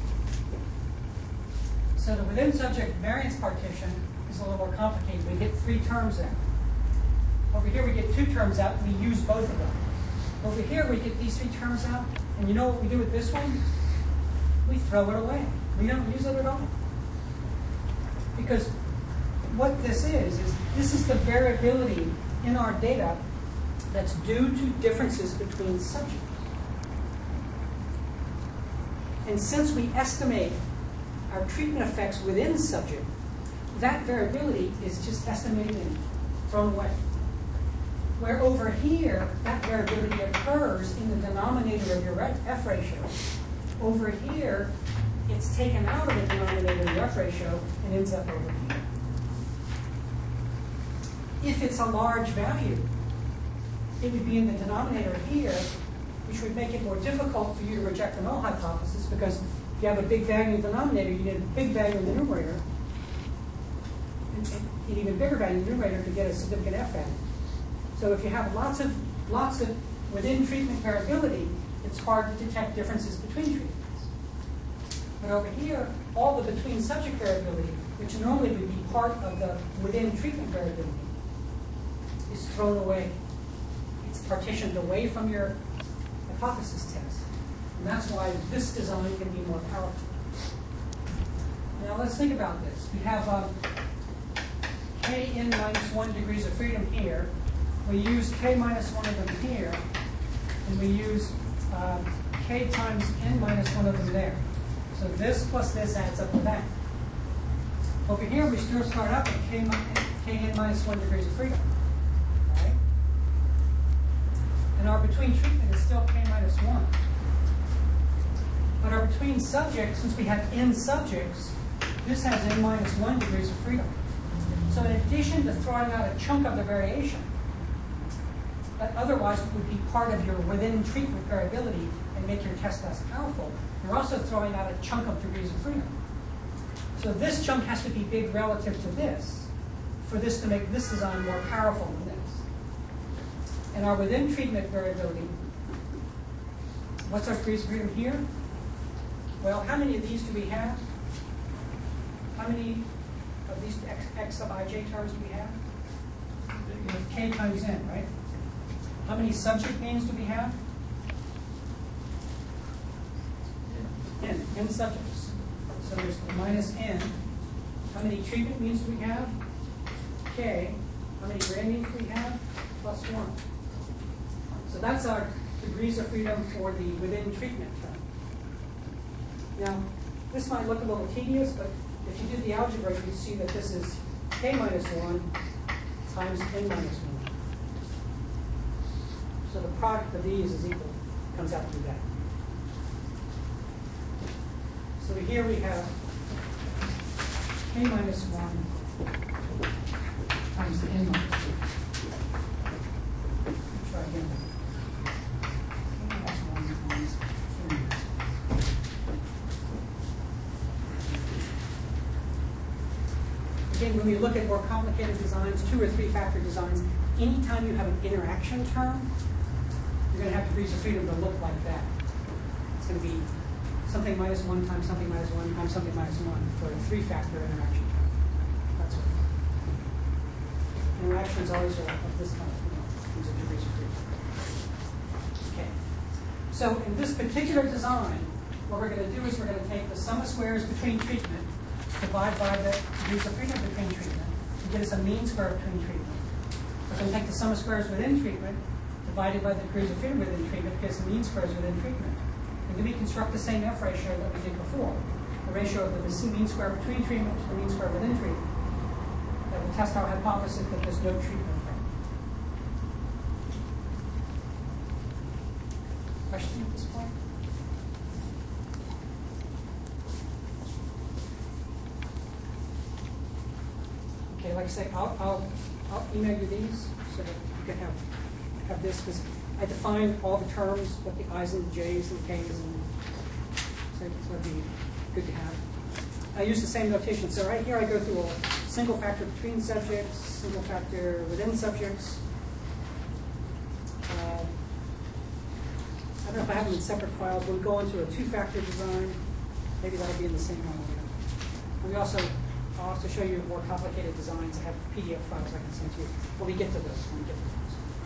So the within subject variance partition is a little more complicated. We get three terms out. Over here, we get two terms out, and we use both of them. Over here, we get these three terms out, and you know what we do with this one? We throw it away. We don't use it at all. Because what this is, is this is the variability in our data that's due to differences between subjects. And since we estimate our treatment effects within subject, that variability is just estimated and thrown away. Where over here, that variability occurs in the denominator of your F ratio. Over here, it's taken out of the denominator of the F ratio and ends up over here. If it's a large value, it would be in the denominator here, which would make it more difficult for you to reject the null hypothesis, because if you have a big value in the denominator, you need a big value in the numerator, and an even bigger value in the numerator to get a significant F value. So if you have lots of lots of within treatment variability, it's hard to detect differences between treatments. But over here, all the between subject variability, which normally would be part of the within treatment variability, is thrown away. It's partitioned away from your hypothesis test. And that's why this design can be more powerful. Now let's think about this. We have um, k n minus one degrees of freedom here. We use k minus one of them here, and we use uh, k times n minus one of them there. So this plus this adds up to that. Over here, we still start out with k, k n minus one degrees of freedom. Right? And our between treatment is still k minus one. But our between subjects, since we have n subjects, this has n minus one degrees of freedom. So in addition to throwing out a chunk of the variation, that otherwise would be part of your within treatment variability and make your test less powerful, you're also throwing out a chunk of degrees of freedom. So this chunk has to be big relative to this for this to make this design more powerful than this. And our within treatment variability, what's our degrees of freedom here? Well, how many of these do we have? How many of these x, x sub ij terms do we have? We have k times n, right? How many subject means do we have? N, n subjects. So there's minus n. How many treatment means do we have? K. How many grand means do we have? Plus one. So that's our degrees of freedom for the within treatment term. Now, this might look a little tedious, but if you did the algebra, you'd see that this is k minus one times n minus one. So the product of these is equal, comes out to be that. So here we have k minus one times the n minus one. Let's try again. K minus one times n. Again, when we look at more complicated designs, two or three factor designs, anytime you have an interaction term, you're going to have degrees of freedom to look like that. It's going to be something minus one times something minus one times something minus one for a three-factor interaction term. That's what interactions always are of this kind, you know, these are degrees of freedom. Okay. So in this particular design, what we're going to do is we're going to take the sum of squares between treatment, divide by the degrees of freedom between treatment, to get us a mean square between treatment. We're going to take the sum of squares within treatment, divided by the degrees of freedom within treatment, to get us a mean squares within treatment. And then we construct the same F ratio that we did before, the ratio of the mean square between treatment to the mean square within treatment. That will test our hypothesis that there's no treatment effect. Question at this point? Okay, like I say, I'll, I'll, I'll email you these so that you can have, have this, because I defined all the terms, what the I's and the J's and the K's, and so it's going to be good to have. I use the same notation. So right here I go through a single factor between subjects, single factor within subjects. Uh, I don't know if I have them in separate files. We'll go into a two-factor design. Maybe that'll be in the same one. And we also, I'll also show you more complicated designs. I have P D F files I can send to you when we get to those. When we get to those.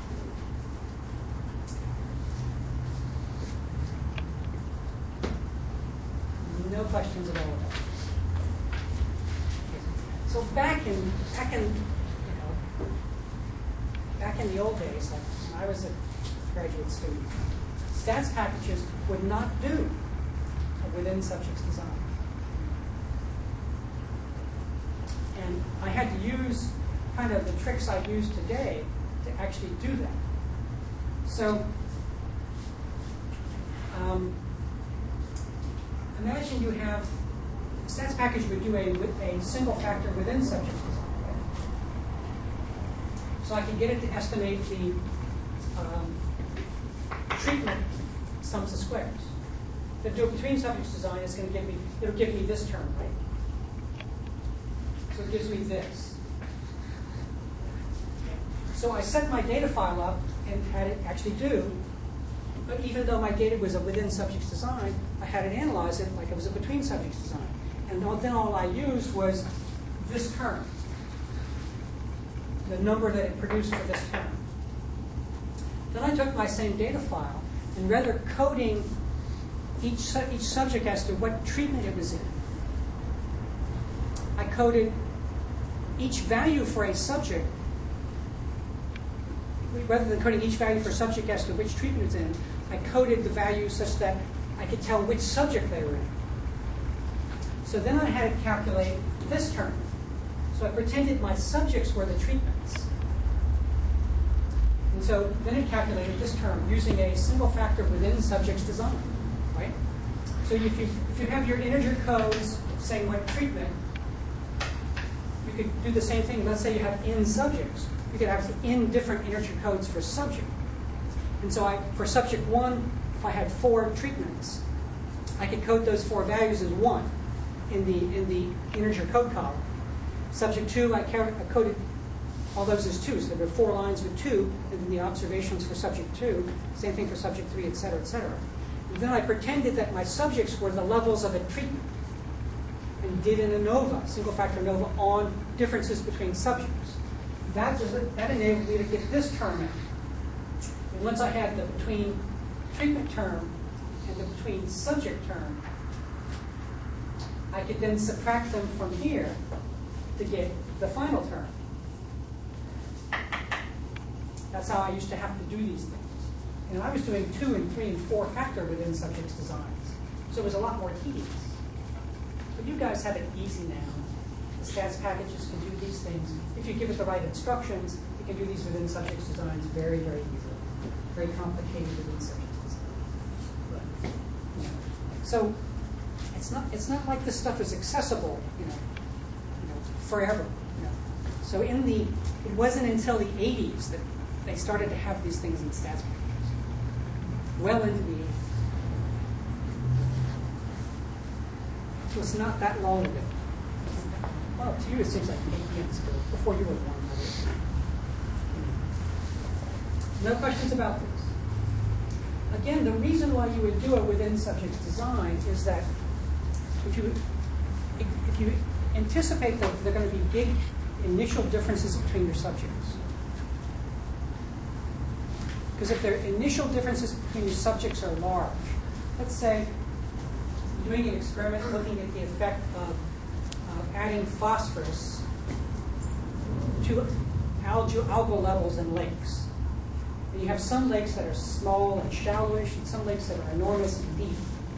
No questions at all about it. So back in back in you know back in the old days, like when I was a graduate student, stats packages would not do a within subjects design. And I had to use kind of the tricks I use today to actually do that. So um, imagine you have a stats package would do a, a single factor within subjects design. Right? So I can get it to estimate the um, treatment sums of squares. To do a between subjects design, it's going to give me, it'll give me this term, right? So it gives me this. So I set my data file up and had it actually do, but even though my data was a within subjects design, I had it analyze it like it was a between subjects design. And then all I used was this term, the number that it produced for this term. Then I took my same data file, and rather coding each, su- each subject as to what treatment it was in, I coded each value for a subject, rather than coding each value for a subject as to which treatment it's in, I coded the values such that I could tell which subject they were in. So then I had to calculate this term. So I pretended my subjects were the treatments. And so then it calculated this term using a single factor within subjects design, right? So if you, if you have your integer codes saying what treatment, you could do the same thing. Let's say you have in subjects. You could have in different integer codes for subject. And so I, for subject one, if I had four treatments, I could code those four values as one in the, in the integer code column. Subject two, I, car- I coded all those as two. So there were four lines with two, and then the observations for subject two, same thing for subject three, et cetera, et cetera. And then I pretended that my subjects were the levels of a treatment and did an ANOVA, single factor ANOVA, on differences between subjects. That, was, that enabled me to get this term out. And once I had the between treatment term and the between subject term, I could then subtract them from here to get the final term. That's how I used to have to do these things. And I was doing two and three and four factor within subjects designs. So it was a lot more tedious. But you guys have it easy now. The stats packages can do these things. If you give it the right instructions, it can do these within subjects designs very, very easily. Very complicated within subjects design. But, you know, so it's not it's not like this stuff is accessible, you know, you know, forever. You know. So in the it wasn't until the eighties that they started to have these things in stats packages. Well into the eighties. So it's not that long ago. Well, to you it seems like eight years ago, before you were born. No questions about this. Again, the reason why you would do it within subjects design is that if you if you anticipate that there are going to be big initial differences between your subjects, because if their initial differences between your subjects are large, let's say you're doing an experiment looking at the effect of uh, adding phosphorus to algal, algal levels in lakes. And you have some lakes that are small and shallowish, and some lakes that are enormous and deep.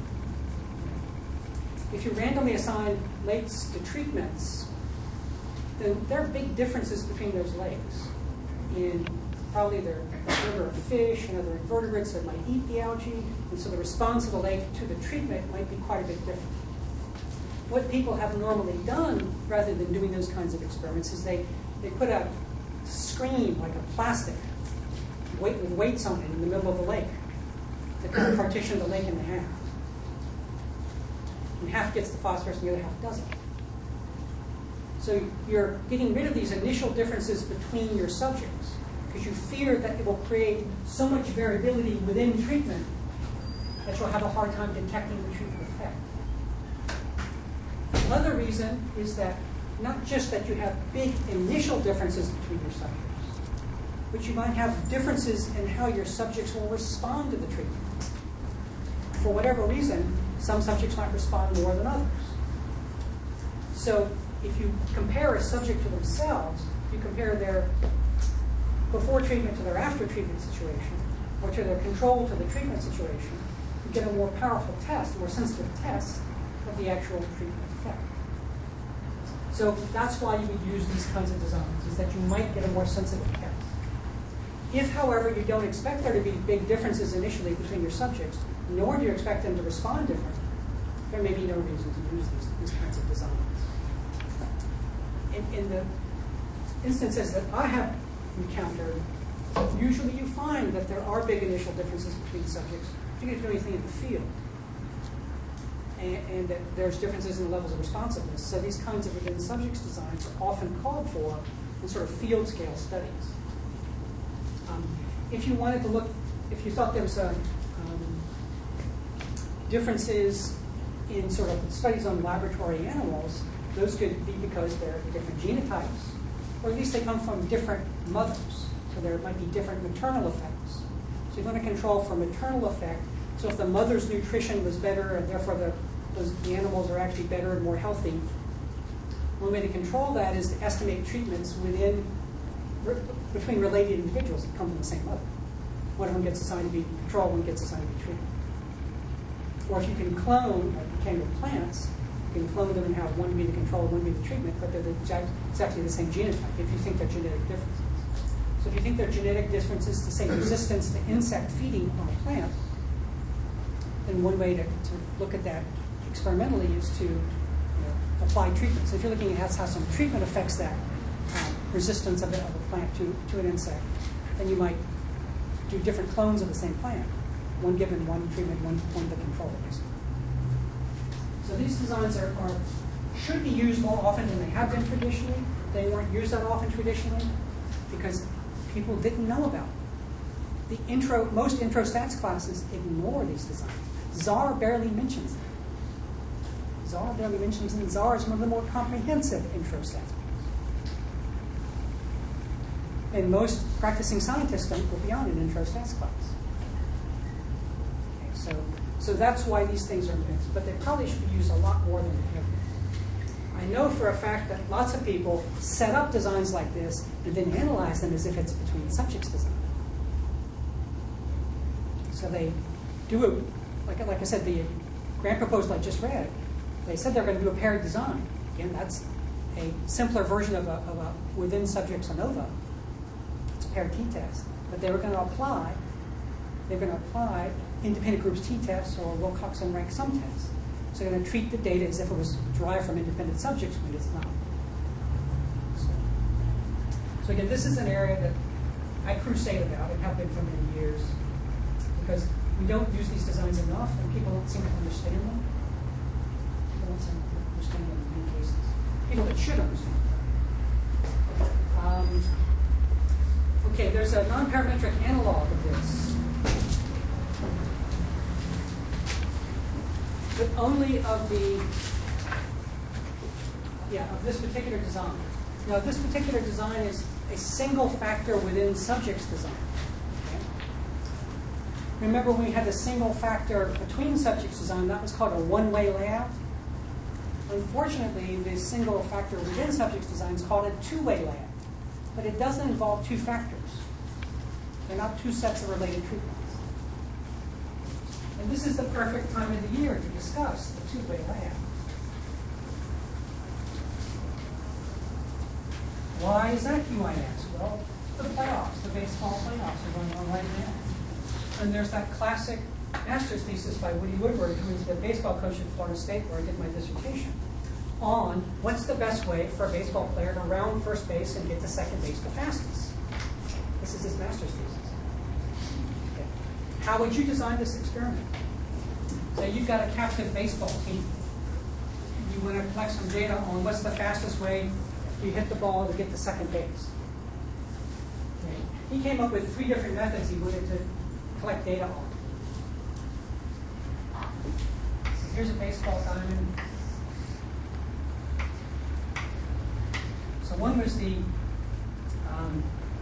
If you randomly assign lakes to treatments, then there are big differences between those lakes in probably their number of fish and other invertebrates that might eat the algae, and so the response of the lake to the treatment might be quite a bit different. What people have normally done, rather than doing those kinds of experiments, is they, they put a screen, like a plastic, weight with weights on it in the middle of the lake to kind of partition the lake in half. And half gets the phosphorus and the other half doesn't. So you're getting rid of these initial differences between your subjects because you fear that it will create so much variability within treatment that you'll have a hard time detecting the treatment effect. Another reason is that not just that you have big initial differences between your subjects, but you might have differences in how your subjects will respond to the treatment. For whatever reason, some subjects might respond more than others. So if you compare a subject to themselves, you compare their before treatment to their after treatment situation, or to their control to the treatment situation, you get a more powerful test, a more sensitive test of the actual treatment effect. So that's why you would use these kinds of designs, is that you might get a more sensitive test. If, however, you don't expect there to be big differences initially between your subjects, nor do you expect them to respond differently, there may be no reason to use these, these kinds of designs. In, in the instances that I have encountered, usually you find that there are big initial differences between subjects, particularly if you do anything in the field, and, and that there's differences in the levels of responsiveness. So these kinds of within subjects designs are often called for in sort of field scale studies. Um, if you wanted to look, if you thought there was a, um, differences in sort of studies on laboratory animals, those could be because they're different genotypes, or at least they come from different mothers. So there might be different maternal effects. So you want to control for maternal effect. So if the mother's nutrition was better, and therefore the, those, the animals are actually better and more healthy, One way to control that is to estimate treatments within, between related individuals that come from the same mother. One of them gets assigned to be control, one gets assigned to be treatment. Or if you can clone, like you can with plants, you can clone them and have one be the control, one be the treatment, but they're the, exactly the same genotype if you think they're genetic differences. So if you think they're genetic differences to say resistance to insect feeding on a plant, then one way to, to look at that experimentally is to you know, apply treatment. So if you're looking at how some treatment affects that um, resistance of a, of a plant to, to an insect, then you might do different clones of the same plant. One given one treatment, one, one the control, basically. So these designs are, are should be used more often than they have been traditionally. They weren't used that often traditionally because people didn't know about them. The intro, most intro stats classes ignore these designs. Z A R barely mentions them. Z A R barely mentions them. Z A R is one of the more comprehensive intro stats. And most practicing scientists don't go beyond an intro stats class. Okay, so, so that's why these things are mixed. But they probably should be used a lot more than they have been. I know for a fact that lots of people set up designs like this and then analyze them as if it's between subjects design. So they do it, like, like I said, the grant proposal I just read, they said they're going to do a paired design. Again, that's a simpler version of a, of a within subjects ANOVA. It's a paired t-test. But they were going to apply, they're going to apply independent groups t-tests or Wilcoxon rank sum tests. So they're going to treat the data as if it was derived from independent subjects when it's not. So, so again, this is an area that I crusade about and have been for many years because we don't use these designs enough and people don't seem to understand them. People don't seem to understand them in many cases. People that should understand them. Um, okay, there's a non-parametric analog of this. But only of the, yeah, of this particular design. Now, this particular design is a single factor within subjects design. Okay? Remember when we had a single factor between subjects design, that was called a one-way layout. Unfortunately, the single factor within subjects design is called a two-way layout. But it doesn't involve two factors. They're not two sets of related treatments. And this is the perfect time of the year to discuss the two-way layout. Why is that, you might ask? Well, the playoffs, the baseball playoffs are going on right now. And there's that classic master's thesis by Woody Woodward, who is the baseball coach at Florida State, where I did my dissertation, on what's the best way for a baseball player to round first base and get to second base the fastest. This is his master's thesis. How would you design this experiment? So you've got a captive baseball team. You want to collect some data on what's the fastest way you hit the ball to get to second base. Okay. He came up with three different methods he wanted to collect data on. So here's a baseball diamond. So one was the um,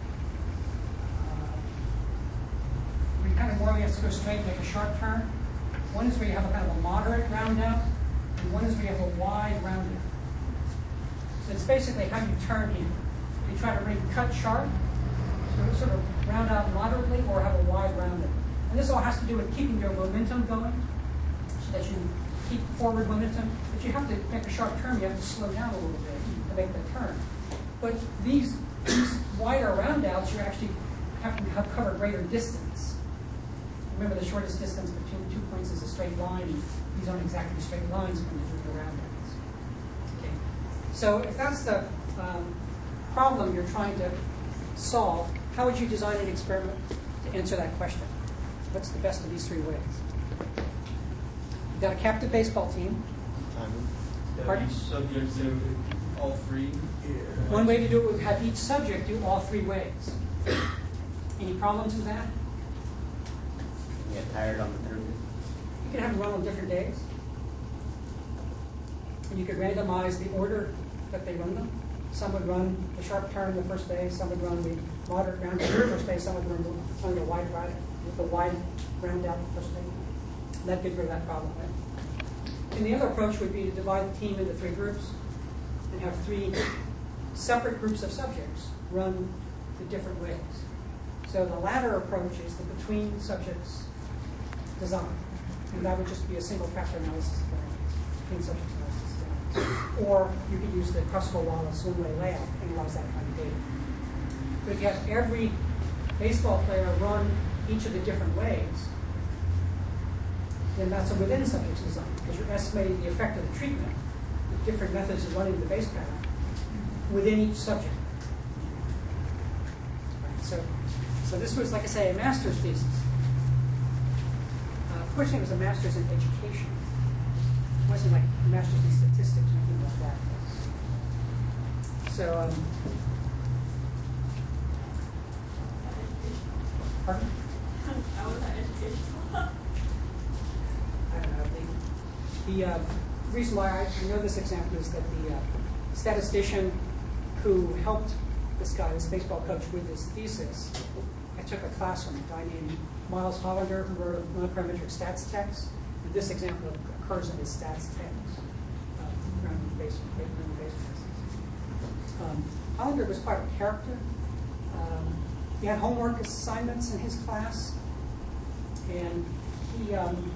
kind of more where you have to go straight and make a sharp turn. One is where you have a kind of a moderate round out, and one is where you have a wide round out. So it's basically how you turn here. You try to really cut sharp, so sort of round out moderately, or have a wide round out. And this all has to do with keeping your momentum going, so that you keep forward momentum. If you have to make a sharp turn, you have to slow down a little bit to make the turn. But these, these wider round outs, you actually have to have cover greater distance. Remember, the shortest distance between two points is a straight line. These aren't exactly straight lines when you do the round outs. Okay. So if that's the um, problem you're trying to solve, how would you design an experiment to answer that question? What's the best of these three ways? You've got a captive baseball team. Pardon? Each subject do all three. One way to do it would have each subject do all three ways. Any problems with that? Get tired on the third day. You can have them run on different days. And you could randomize the order that they run them. Some would run the sharp turn the first day, some would run the moderate round out the first day, some would run the, run the wide round, the wide round out the first day. And that gets rid of that problem, right? And the other approach would be to divide the team into three groups and have three separate groups of subjects run the different ways. So the latter approach is the between subjects design, and that would just be a single factor analysis between subjects analysis. Or you could use the Kruskal-Wallis one-way layout and analyze that kind of data. But if you have every baseball player run each of the different ways, then that's a within subjects design, because you're estimating the effect of the treatment, the different methods of running the base pattern, within each subject. Right, so, so this was, like I say, a master's thesis. Uh, fortunately, it was a master's in education. It wasn't like a master's in statistics or anything like that. So, um, pardon? I was not educational. I don't know. The, the uh, reason why I, I know this example is that the uh, statistician who helped this guy, this baseball coach, with his thesis, I took a class from a guy named Miles Hollander, who wrote a non-parametric stats text. And this example occurs in his stats text uh, around the base, around the base um, Hollander was quite a character. Um, he had homework assignments in his class, and he. Um,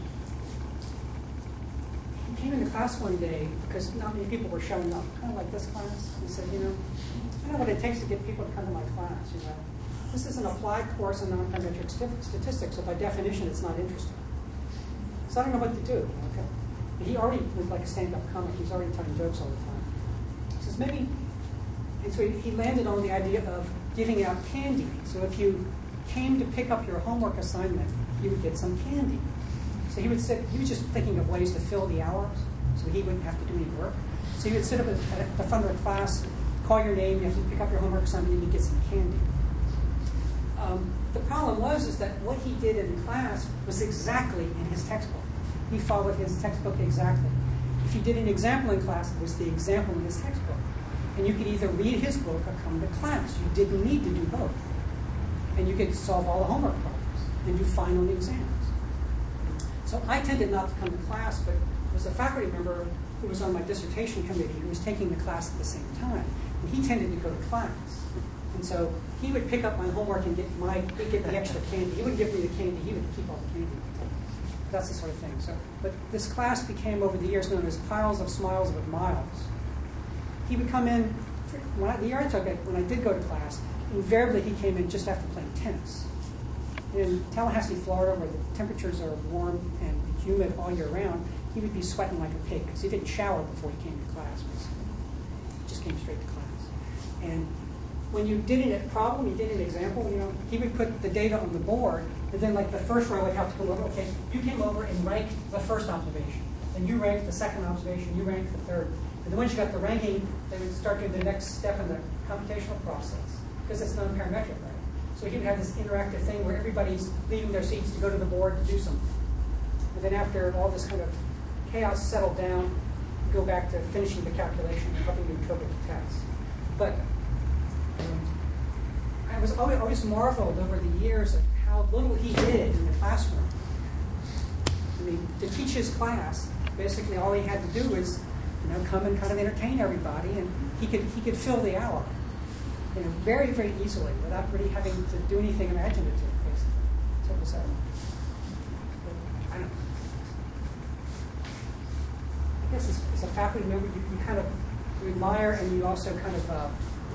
He came into class one day because not many people were showing up, kind of like this class. He said, you know, I know what it takes to get people to come to my class, you know. This is an applied course in non-parametric statistics, so by definition it's not interesting. So I don't know what to do. Okay. And he already was like a stand-up comic. He's already telling jokes all the time. He says, maybe, and so he, he landed on the idea of giving out candy. So if you came to pick up your homework assignment, you would get some candy. So he would sit, he was just thinking of ways to fill the hours so he wouldn't have to do any work. So he would sit up at, at the front of the class, call your name, you have to pick up your homework assignment, and you get some candy. Um, the problem was is that what he did in class was exactly in his textbook. He followed his textbook exactly. If you did an example in class, it was the example in his textbook. And you could either read his book or come to class. You didn't need to do both. And you could solve all the homework problems and do fine on the exams. So I tended not to come to class, but there was a faculty member who was on my dissertation committee who was taking the class at the same time. And he tended to go to class. And so he would pick up my homework and get my get the extra candy. He would give me the candy. He would keep all the candy. That's the sort of thing. So, but this class became over the years known as Piles of Smiles with Miles. He would come in, when I, the year I took it, when I did go to class, invariably he came in just after playing tennis. In Tallahassee, Florida, where the temperatures are warm and humid all year round, he would be sweating like a pig because he didn't shower before he came to class. He just came straight to class. And when you did a problem, you did an example, you know, he would put the data on the board, and then like the first row would have to go over, okay, you came over and ranked the first observation, and you ranked the second observation, you ranked the third. And then once you got the ranking, they would start doing the next step in the computational process, because it's non-parametric, right? So he would have this interactive thing where everybody's leaving their seats to go to the board to do something. And then after all this kind of chaos settled down, you go back to finishing the calculation and helping you interpret the test. But um, I was always, always marveled over the years at how little he did in the classroom. I mean, to teach his class, basically all he had to do was, you know, come and kind of entertain everybody, and he could he could fill the hour. You know, very, very easily, without really having to do anything imaginative, basically. So it was, uh, I don't know. I guess as, as a faculty member, you, you kind of you admire and you also kind of, uh,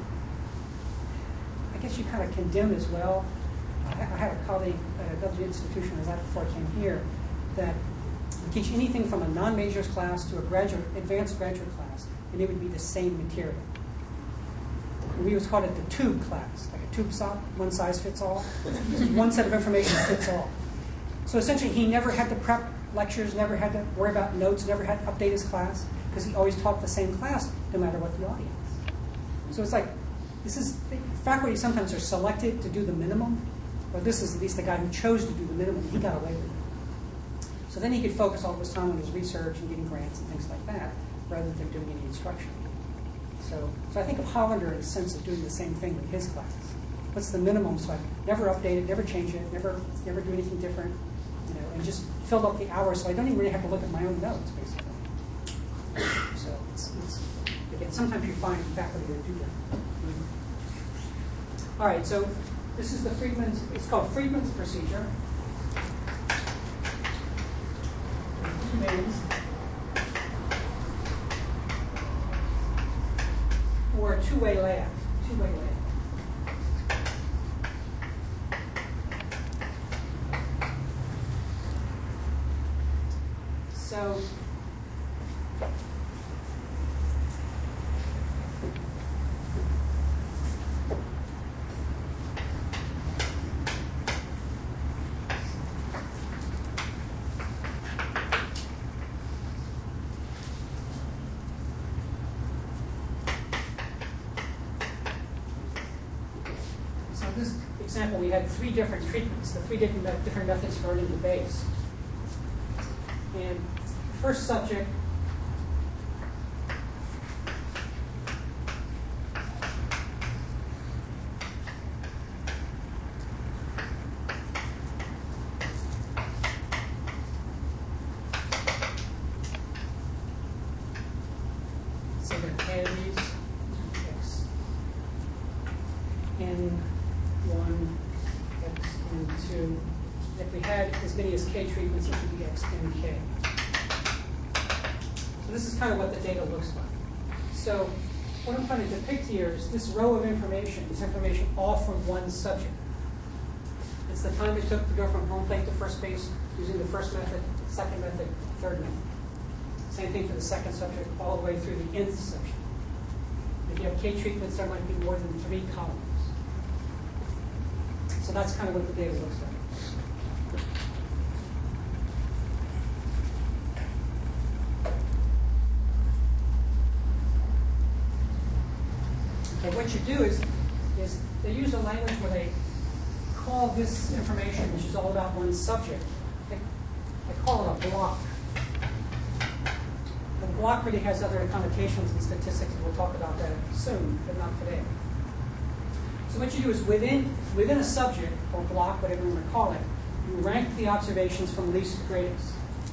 I guess you kind of condemn as well. I, I had a colleague at a W institution, I was at before I came here, that would teach anything from a non-majors class to a graduate, advanced graduate class, and it would be the same material. We was called it the tube class, like a tube sock, one size fits all. One set of information fits all. So essentially, he never had to prep lectures, never had to worry about notes, never had to update his class, because he always taught the same class, no matter what the audience. So it's like, this is, faculty sometimes are selected to do the minimum, but this is at least the guy who chose to do the minimum, he got away with it. So then he could focus all of his time on his research and getting grants and things like that, rather than doing any instruction. So, so I think of Hollander in the sense of doing the same thing with his class. What's the minimum? So I never update it, never change it, never never do anything different, you know, and just filled up the hours so I don't even really have to look at my own notes, basically. So it's, it's, it gets sometimes you find faculty that do that. All right, so this is the Friedman's, it's called Friedman's procedure. Two names. Or a two-way layout, two-way layout. So, so in this example, we had three different treatments, the three different, different methods for earning the base. And first subject so there are candies, X N one, X N two. If we had as many as K treatments, it would be X N K. So this is kind of what the data looks like. So what I'm trying to depict here is this row of information, this information all from one subject. It's the time it took to go from home plate to first base using the first method, second method, third method. Same thing for the second subject, all the way through the nth subject. If you have K treatments, there might be more than three columns. So that's kind of what the data looks like. Okay, what you do is, is they use a language where they call this information, which is all about one subject, they, they call it a block. The block really has other connotations in statistics, and we'll talk about that soon, but not today. So what you do is within, within a subject, or block, whatever you want to call it, you rank the observations from least to greatest.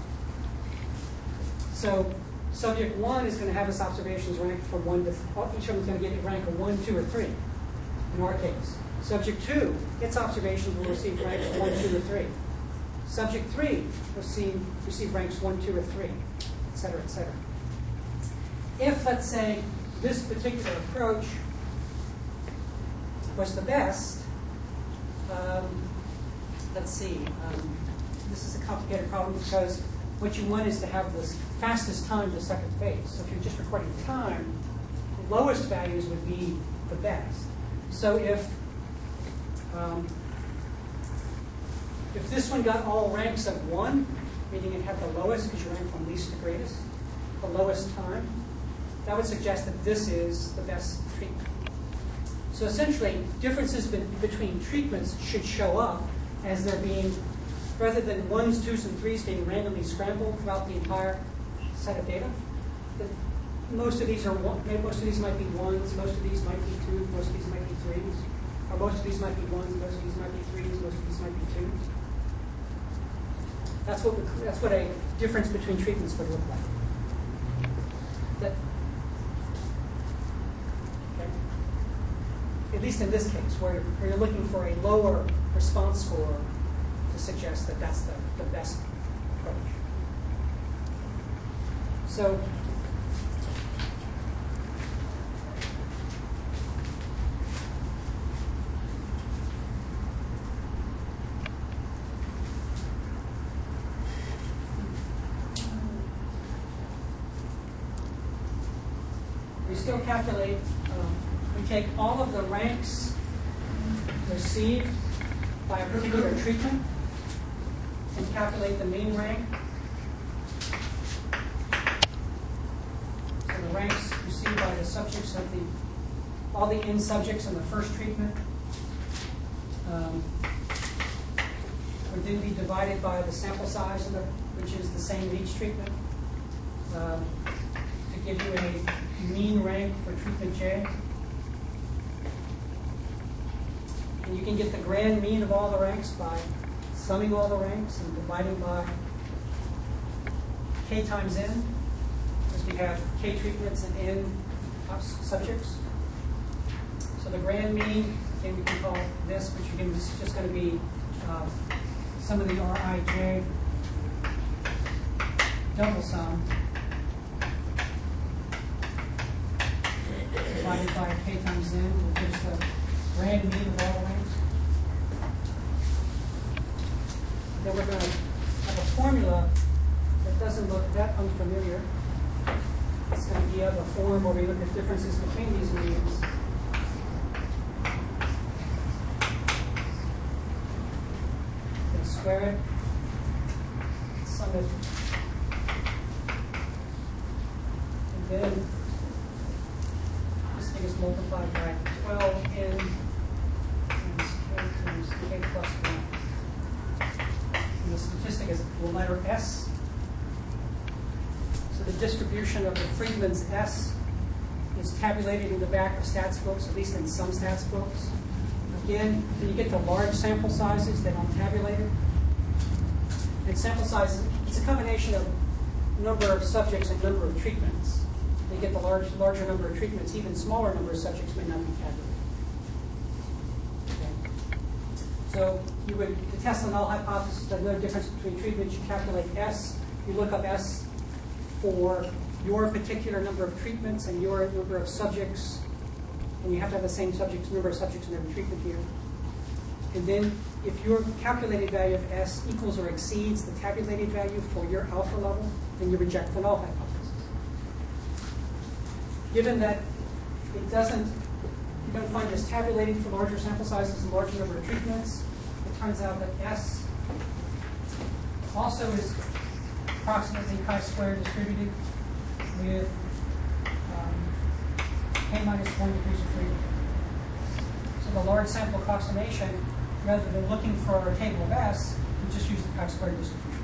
So subject one is going to have its observations ranked from one to, each of them is going to get a rank of one, two, or three, in our case. Subject two, its observations will receive ranks one, two, or three. Subject three will see, receive ranks one, two, or three, et cetera, et cetera. If, let's say, this particular approach was the best, um, let's see, um, this is a complicated problem because what you want is to have the fastest time to second base. So if you're just recording time, the lowest values would be the best. So if um, if this one got all ranks of one, meaning it had the lowest because you rank from least to greatest, the lowest time, that would suggest that this is the best treatment. So essentially, differences be between treatments should show up as they're being, rather than ones, twos, and threes being randomly scrambled throughout the entire set of data. That most of these are one, most of these might be ones, most of these might be twos, most of these might be threes, or most of these might be ones, most of these might be threes, most of these might be twos. That's what that's what a difference between treatments would look like. That, okay. At least in this case, where, where you're looking for a lower response score to suggest that that's the, the best approach. So, we still calculate, um, we take all of the ranks received by a particular treatment and calculate the mean rank. So the ranks received by the subjects of the, all the N subjects in the first treatment um, would then be divided by the sample size, of the, which is the same in each treatment, um, to give you a mean rank for treatment J. And you can get the grand mean of all the ranks by summing all the ranks and dividing by K times N, because we have K treatments and N top subjects. So the grand mean, again, we can call this, which again, this is just going to be uh, some of the R I J double sum divided by k times n, will give us the grand mean of all the ranks. Then we're going to have a formula that doesn't look that unfamiliar. It's going to be of a form where we look at differences between these means. Then square it, sum it, and then this thing is multiplied by twelve n times k times k plus one. And the statistic is the letter S. So the distribution of the Friedman's S is tabulated in the back of stats books, at least in some stats books. Again, when you get to large sample sizes, they don't tabulate it. And sample size, it's a combination of number of subjects and number of treatments. When you get the large, larger number of treatments, even smaller number of subjects may not be tabulated. Okay. So you would, to test the null hypothesis, there's no difference between treatments. You calculate S, you look up S for your particular number of treatments and your number of subjects, and you have to have the same subjects, number of subjects in every treatment here. And then if your calculated value of S equals or exceeds the tabulated value for your alpha level, then you reject the null hypothesis. Given that it doesn't, you don't find this tabulated for larger sample sizes and larger number of treatments, it turns out that S also is approximately chi-square distributed with um, k minus one degrees of freedom. So the large sample approximation, rather than looking for our table of S, we just use the chi-square distribution.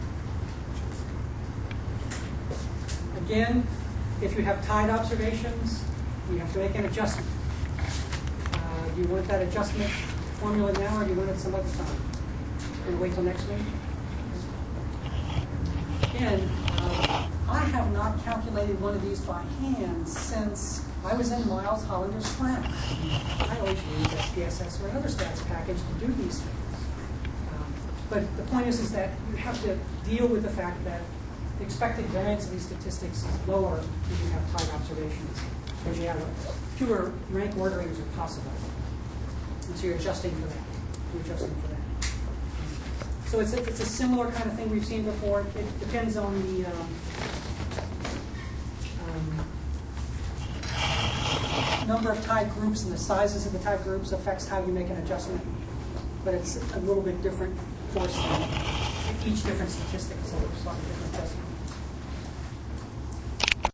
Again, if you have tied observations, you have to make an adjustment. Uh, do you want that adjustment formula now, or do you want it some other time? We're going to wait till next week. Again, uh, I have not calculated one of these by hand since I was in Miles Hollander's class. I always use S P S S or another stats package to do these things. Um, but the point is, is that you have to deal with the fact that the expected variance of these statistics is lower when you have tied observations, because you have fewer rank orderings are possible. And so you're adjusting for that. You're adjusting for that. So it's a, it's a similar kind of thing we've seen before. It depends on the um, um, number of tied groups, and the sizes of the tied groups affects how you make an adjustment. But it's a little bit different for each different statistic, so it's slightly different adjustment.